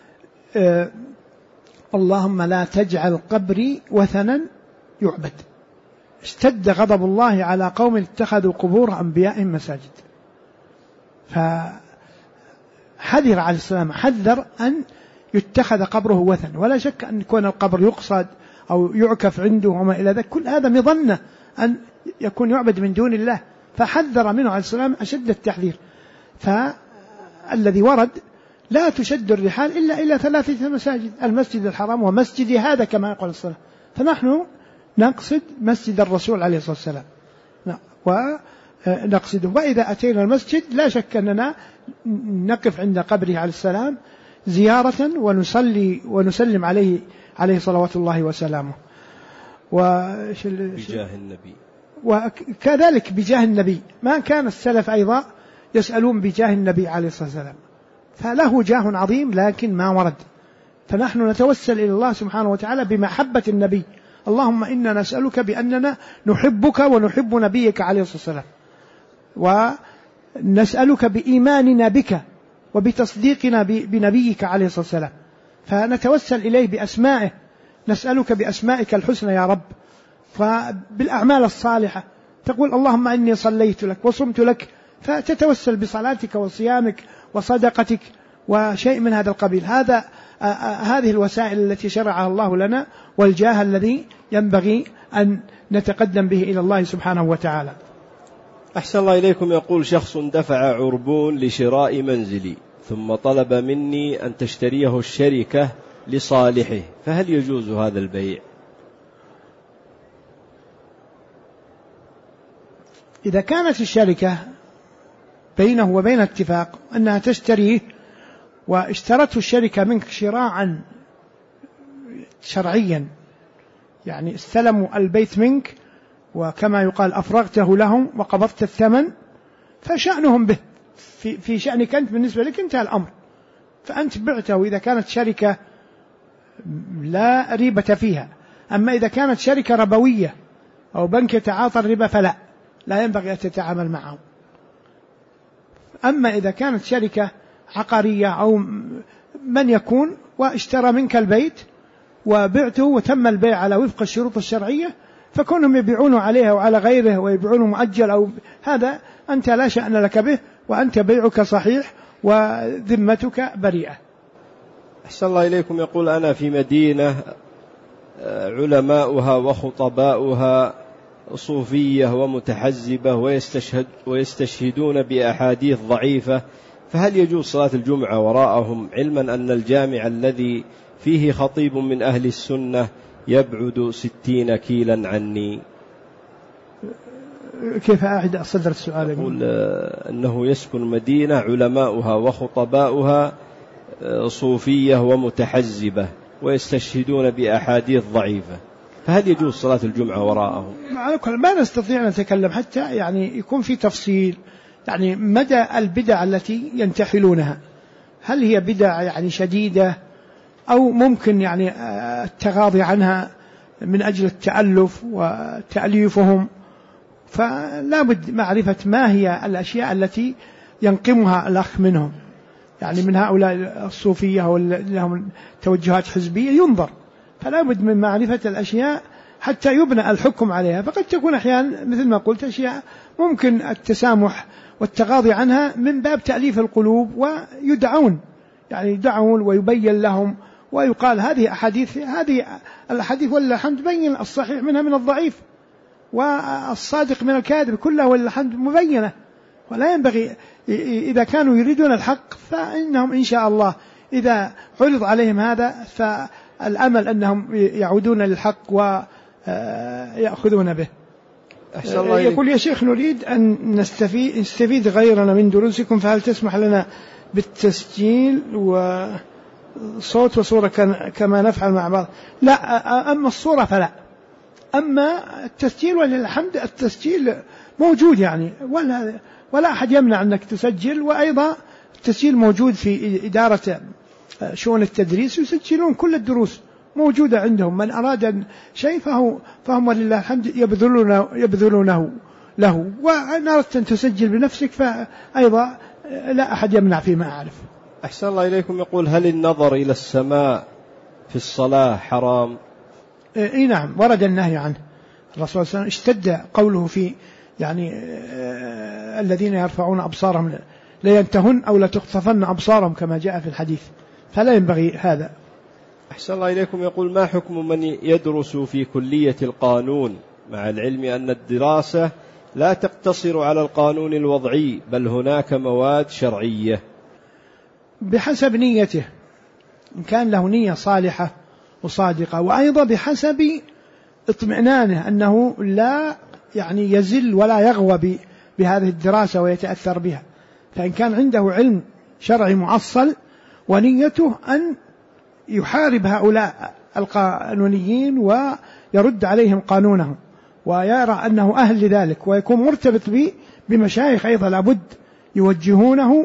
اللهم لا تجعل قبري وثنا يعبد، اشتد غضب الله على قوم اتخذوا قبور أنبيائهم مساجد، فحذر عليه السلام، حذر أن يتخذ قبره وثن، ولا شك أن يكون القبر يقصد أو يعكف عنده وما إلى ذلك، كل هذا مظنة أن يكون يعبد من دون الله، فحذر منه عليه السلام أشد التحذير. فالذي ورد لا تشد الرحال إلا إلى 3 مساجد، المسجد الحرام ومسجد هذا كما يقول الصلاة، فنحن نقصد مسجد الرسول عليه الصلاة والسلام ونقصده، وإذا أتينا المسجد لا شك أننا نقف عند قبره عليه السلام زيارة ونصلي ونسلم عليه صلوات الله وسلامه. بجاه النبي وكذلك بجاه النبي، ما كان السلف أيضا يسألون بجاه النبي عليه الصلاة والسلام، فله جاه عظيم لكن ما ورد. فنحن نتوسل إلى الله سبحانه وتعالى بمحبة النبي، اللهم إنا نسألك بأننا نحبك ونحب نبيك عليه الصلاة والسلام، ونسألك بإيماننا بك وبتصديقنا بنبيك عليه الصلاة والسلام، فنتوسل إليه بأسمائه، نسألك بأسمائك الحسنى يا رب. فبالأعمال الصالحة تقول اللهم إني صليت لك وصمت لك، فتتوسل بصلاتك وصيامك وصدقتك وشيء من هذا القبيل. هذه الوسائل التي شرعها الله لنا، والجاه الذي ينبغي أن نتقدم به إلى الله سبحانه وتعالى. أحسن الله إليكم. يقول شخص دفع عربون لشراء منزلي ثم طلب مني أن تشتريه الشركة لصالحه، فهل يجوز هذا البيع؟ إذا كانت الشركة بينه وبين اتفاق أنها تشتريه، واشترته الشركة منك شراعا شرعيا، يعني استلموا البيت منك وكما يقال أفرغته لهم وقبضت الثمن، فشأنهم به في شأنك أنت، بالنسبة لك انتهى الأمر، فأنت بعته إذا كانت شركة لا ريبة فيها. أما إذا كانت شركة ربوية أو بنك يتعاطى الربا فلا ينبغي أن تتعامل معه. أما إذا كانت شركة عقارية أو من يكون واشترى منك البيت وبعته وتم البيع على وفق الشروط الشرعية، فكونهم يبيعونه عليها وعلى غيره ويبيعونه مؤجل أو هذا أنت لا شأن لك به، وأنت بيعك صحيح وذمتك بريئة. أحسن الله إليكم. يقول أنا في مدينة علماؤها وخطباؤها صوفية ومتحزبة ويستشهدون بأحاديث ضعيفة، فهل يجوز صلاة الجمعة وراءهم، علما أن الجامع الذي فيه خطيب من أهل السنة يبعد 60 كيلا عني؟ كيف أعد صدر السؤال؟ يقول أنه يسكن مدينة علماؤها وخطباؤها صوفية ومتحزبة ويستشهدون بأحاديث ضعيفة، فهل يجوز صلاة الجمعة وراءهم؟ ما نستطيع أن نتكلم حتى يعني يكون في تفصيل، يعني مدى البدع التي ينتحلونها، هل هي بدع يعني شديدة أو ممكن يعني التغاضي عنها من أجل التألف وتأليفهم، فلا بد معرفة ما هي الأشياء التي ينقمها الأخ منهم، يعني من هؤلاء الصوفية ولهم توجهات حزبية ينظر، فلا بد من معرفة الأشياء حتى يبنى الحكم عليها. فقد تكون أحيانا مثل ما قلت أشياء ممكن التسامح والتغاضي عنها من باب تأليف القلوب، ويدعون يعني يدعون ويبين لهم ويقال هذه الأحاديث والله الحمد بين الصحيح منها من الضعيف والصادق من الكاذب، كلها والله الحمد مبينة. ولا ينبغي إذا كانوا يريدون الحق فإنهم إن شاء الله إذا عرض عليهم هذا فالأمل أنهم يعودون للحق ويأخذون به. يقول يا شيخ نريد أن نستفيد غيرنا من دروسكم، فهل تسمح لنا بالتسجيل وصوت وصورة كما نفعل مع بعض؟ لا، أما الصورة فلا، أما التسجيل وللحمد التسجيل موجود يعني، ولا أحد يمنع أنك تسجل، وأيضا التسجيل موجود في إدارة شؤون التدريس، يسجلون كل الدروس موجودة عندهم، من أراد شيء فهم ولله الحمد يبذلونه له، وإن أردت أن تسجل بنفسك فأيضا لا أحد يمنع فيما أعرف. أحسن الله إليكم. يقول هل النظر إلى السماء في الصلاة حرام؟ إيه نعم، ورد النهي عنه، الرسول صلى الله عليه وسلم اشتد قوله في يعني الذين يرفعون أبصارهم لا ينتهن أو لا تخطفن أبصارهم كما جاء في الحديث، فلا ينبغي هذا. أحسن الله إليكم. يقول ما حكم من يدرس في كلية القانون مع العلم أن الدراسة لا تقتصر على القانون الوضعي بل هناك مواد شرعية؟ بحسب نيته، إن كان له نية صالحة وصادقة، وأيضا بحسب اطمئنانه أنه لا يعني يزل ولا يغوى بهذه الدراسة ويتأثر بها. فإن كان عنده علم شرعي معصل ونيته أن يحارب هؤلاء القانونيين ويرد عليهم قانونهم ويرى أنه أهل لذلك، ويكون مرتبط بمشايخ أيضا لابد يوجهونه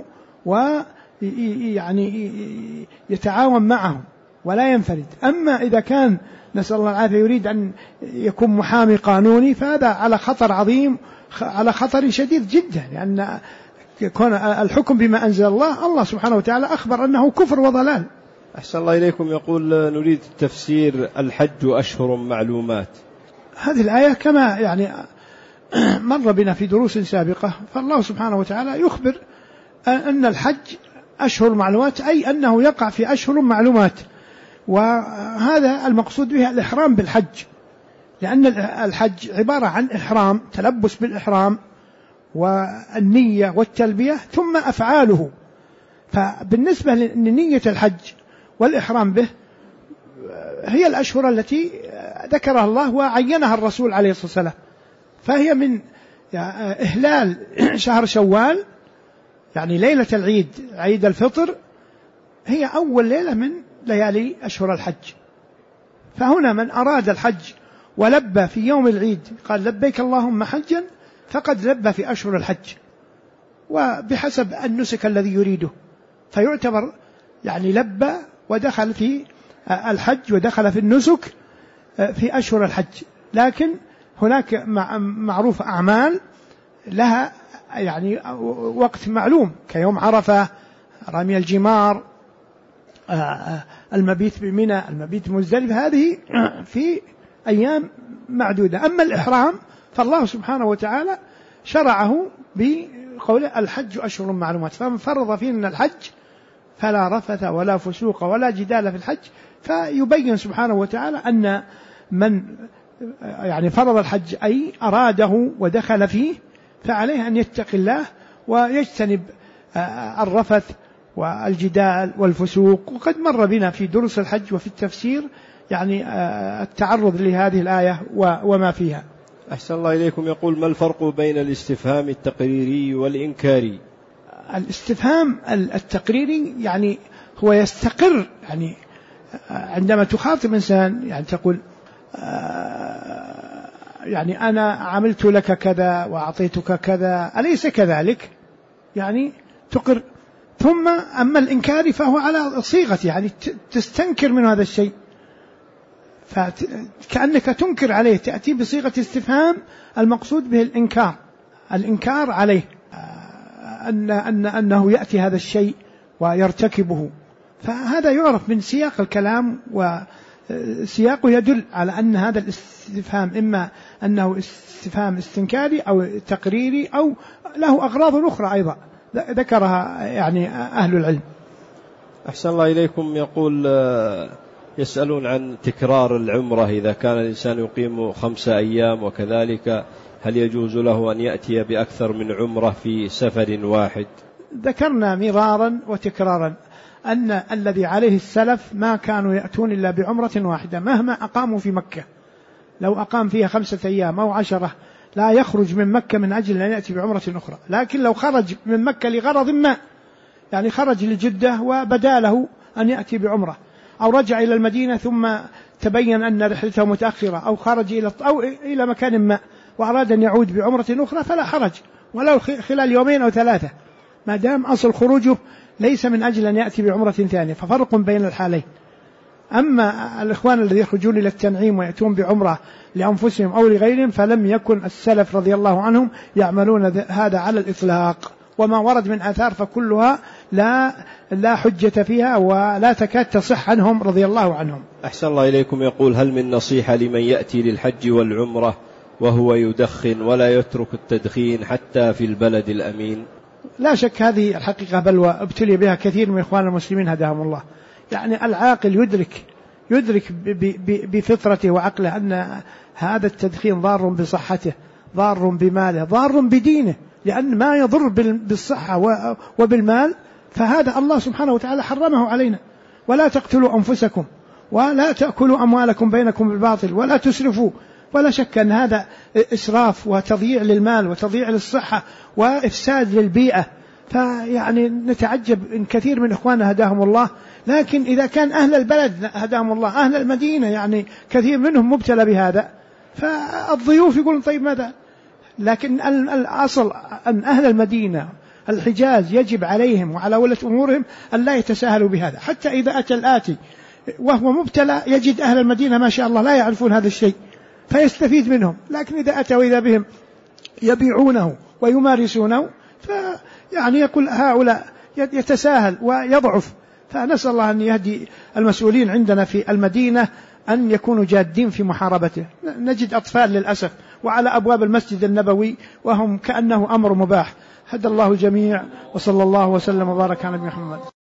ويعني يتعاون معهم ولا ينفرد. أما إذا كان نسأل الله العافية يريد أن يكون محامي قانوني فهذا على خطر عظيم، على خطر شديد جدا، لأن كون الحكم بما أنزل الله سبحانه وتعالى أخبر أنه كفر وضلال. أحسن الله إليكم. يقول نريد تفسير الحج أشهر معلومات. هذه الآية كما يعني مر بنا في دروس سابقة، فالله سبحانه وتعالى يخبر أن الحج أشهر معلومات، أي أنه يقع في أشهر معلومات، وهذا المقصود به الإحرام بالحج، لأن الحج عبارة عن إحرام، تلبس بالإحرام والنية والتلبية ثم أفعاله. فبالنسبة لنية الحج والإحرام به هي الأشهر التي ذكرها الله وعينها الرسول عليه الصلاة والسلام، فهي من إهلال شهر شوال، يعني ليلة العيد، عيد الفطر، هي أول ليلة من ليالي أشهر الحج. فهنا من أراد الحج ولبى في يوم العيد قال لبيك اللهم حجا فقد لبى في أشهر الحج، وبحسب النسك الذي يريده، فيعتبر يعني لبى ودخل في الحج ودخل في النسك في أشهر الحج. لكن هناك معروف أعمال لها يعني وقت معلوم كيوم عرفة، رمي الجمار، المبيت بمنى، المبيت بمزدلفة، هذه في أيام معدودة. أما الإحرام فالله سبحانه وتعالى شرعه بقوله الحج أشهر معلومات، فمن فرض فينا الحج فلا رفث ولا فسوق ولا جدال في الحج. فيبين سبحانه وتعالى أن من يعني فرض الحج أي أراده ودخل فيه فعليه أن يتقي الله ويجتنب الرفث والجدال والفسوق. وقد مر بنا في دروس الحج وفي التفسير يعني التعرض لهذه الآية وما فيها. أحسن الله إليكم. يقول ما الفرق بين الاستفهام التقريري والإنكاري؟ الاستفهام التقريري يعني هو يستقر، يعني عندما تخاطب إنسان يعني تقول يعني أنا عملت لك كذا وأعطيتك كذا أليس كذلك، يعني تقر. ثم أما الإنكار فهو على صيغة يعني تستنكر من هذا الشيء، فكأنك تنكر عليه، تأتي بصيغة استفهام المقصود به الإنكار عليه أنه يأتي هذا الشيء ويرتكبه. فهذا يعرف من سياق الكلام، وسياقه يدل على أن هذا الاستفهام إما أنه استفهام استنكاري أو تقريري أو له أغراض أخرى أيضا ذكرها يعني أهل العلم. أحسن الله إليكم. يقول يسألون عن تكرار العمرة إذا كان الإنسان يقيم 5 أيام وكذلك، هل يجوز له أن يأتي بأكثر من عمرة في سفر واحد؟ ذكرنا مرارا وتكرارا أن الذي عليه السلف ما كانوا يأتون إلا بعمرة واحدة مهما أقاموا في مكة. لو أقام فيها 5 أيام أو 10 لا يخرج من مكة من أجل أن يأتي بعمرة أخرى. لكن لو خرج من مكة لغرض ما، يعني خرج لجدة وبدا له أن يأتي بعمرة، أو رجع إلى المدينة ثم تبين أن رحلته متأخرة، أو خرج إلى مكان ما وأراد أن يعود بعمرة أخرى فلا حرج، ولو خلال 2 أو 3 ما دام أصل خروجه ليس من أجل أن يأتي بعمرة ثانية، ففرق بين الحالين. أما الإخوان الذين يخرجون إلى التنعيم ويأتون بعمرة لأنفسهم أو لغيرهم فلم يكن السلف رضي الله عنهم يعملون هذا على الإطلاق، وما ورد من آثار فكلها لا حجة فيها ولا تكاد تصح عنهم رضي الله عنهم. أحسن الله إليكم. يقول هل من نصيحة لمن يأتي للحج والعمرة وهو يدخن ولا يترك التدخين حتى في البلد الأمين؟ لا شك هذه الحقيقة بل ابتلي بها كثير من إخوان المسلمين هداهم الله. يعني العاقل يدرك بفطرته وعقله أن هذا التدخين ضار بصحته، ضار بماله، ضار بدينه، لأن ما يضر بالصحة وبالمال فهذا الله سبحانه وتعالى حرمه علينا. ولا تقتلوا أنفسكم ولا تأكلوا أموالكم بينكم بالباطل ولا تسرفوا. ولا شك أن هذا إسراف وتضييع للمال وتضييع للصحة وإفساد للبيئة. فيعني نتعجب إن كثير من إخواننا هداهم الله. لكن إذا كان أهل البلد هداهم الله، أهل المدينة يعني كثير منهم مبتلى بهذا، فالضيوف يقولون طيب ماذا؟ لكن الأصل أن أهل المدينة الحجاز يجب عليهم وعلى ولاة أمورهم أن لا يتساهلوا بهذا، حتى إذا أتى الآتي وهو مبتلى يجد أهل المدينة ما شاء الله لا يعرفون هذا الشيء فيستفيد منهم، لكن إذا أتى وإذا بهم يبيعونه ويمارسونه فيعني يقول هؤلاء يتساهل ويضعف. فنسأل الله أن يهدي المسؤولين عندنا في المدينة أن يكونوا جادين في محاربته. نجد أطفال للأسف وعلى أبواب المسجد النبوي وهم كأنه أمر مباح. هدى الله الجميع، وصلى الله وسلم وبارك على نبينا محمد.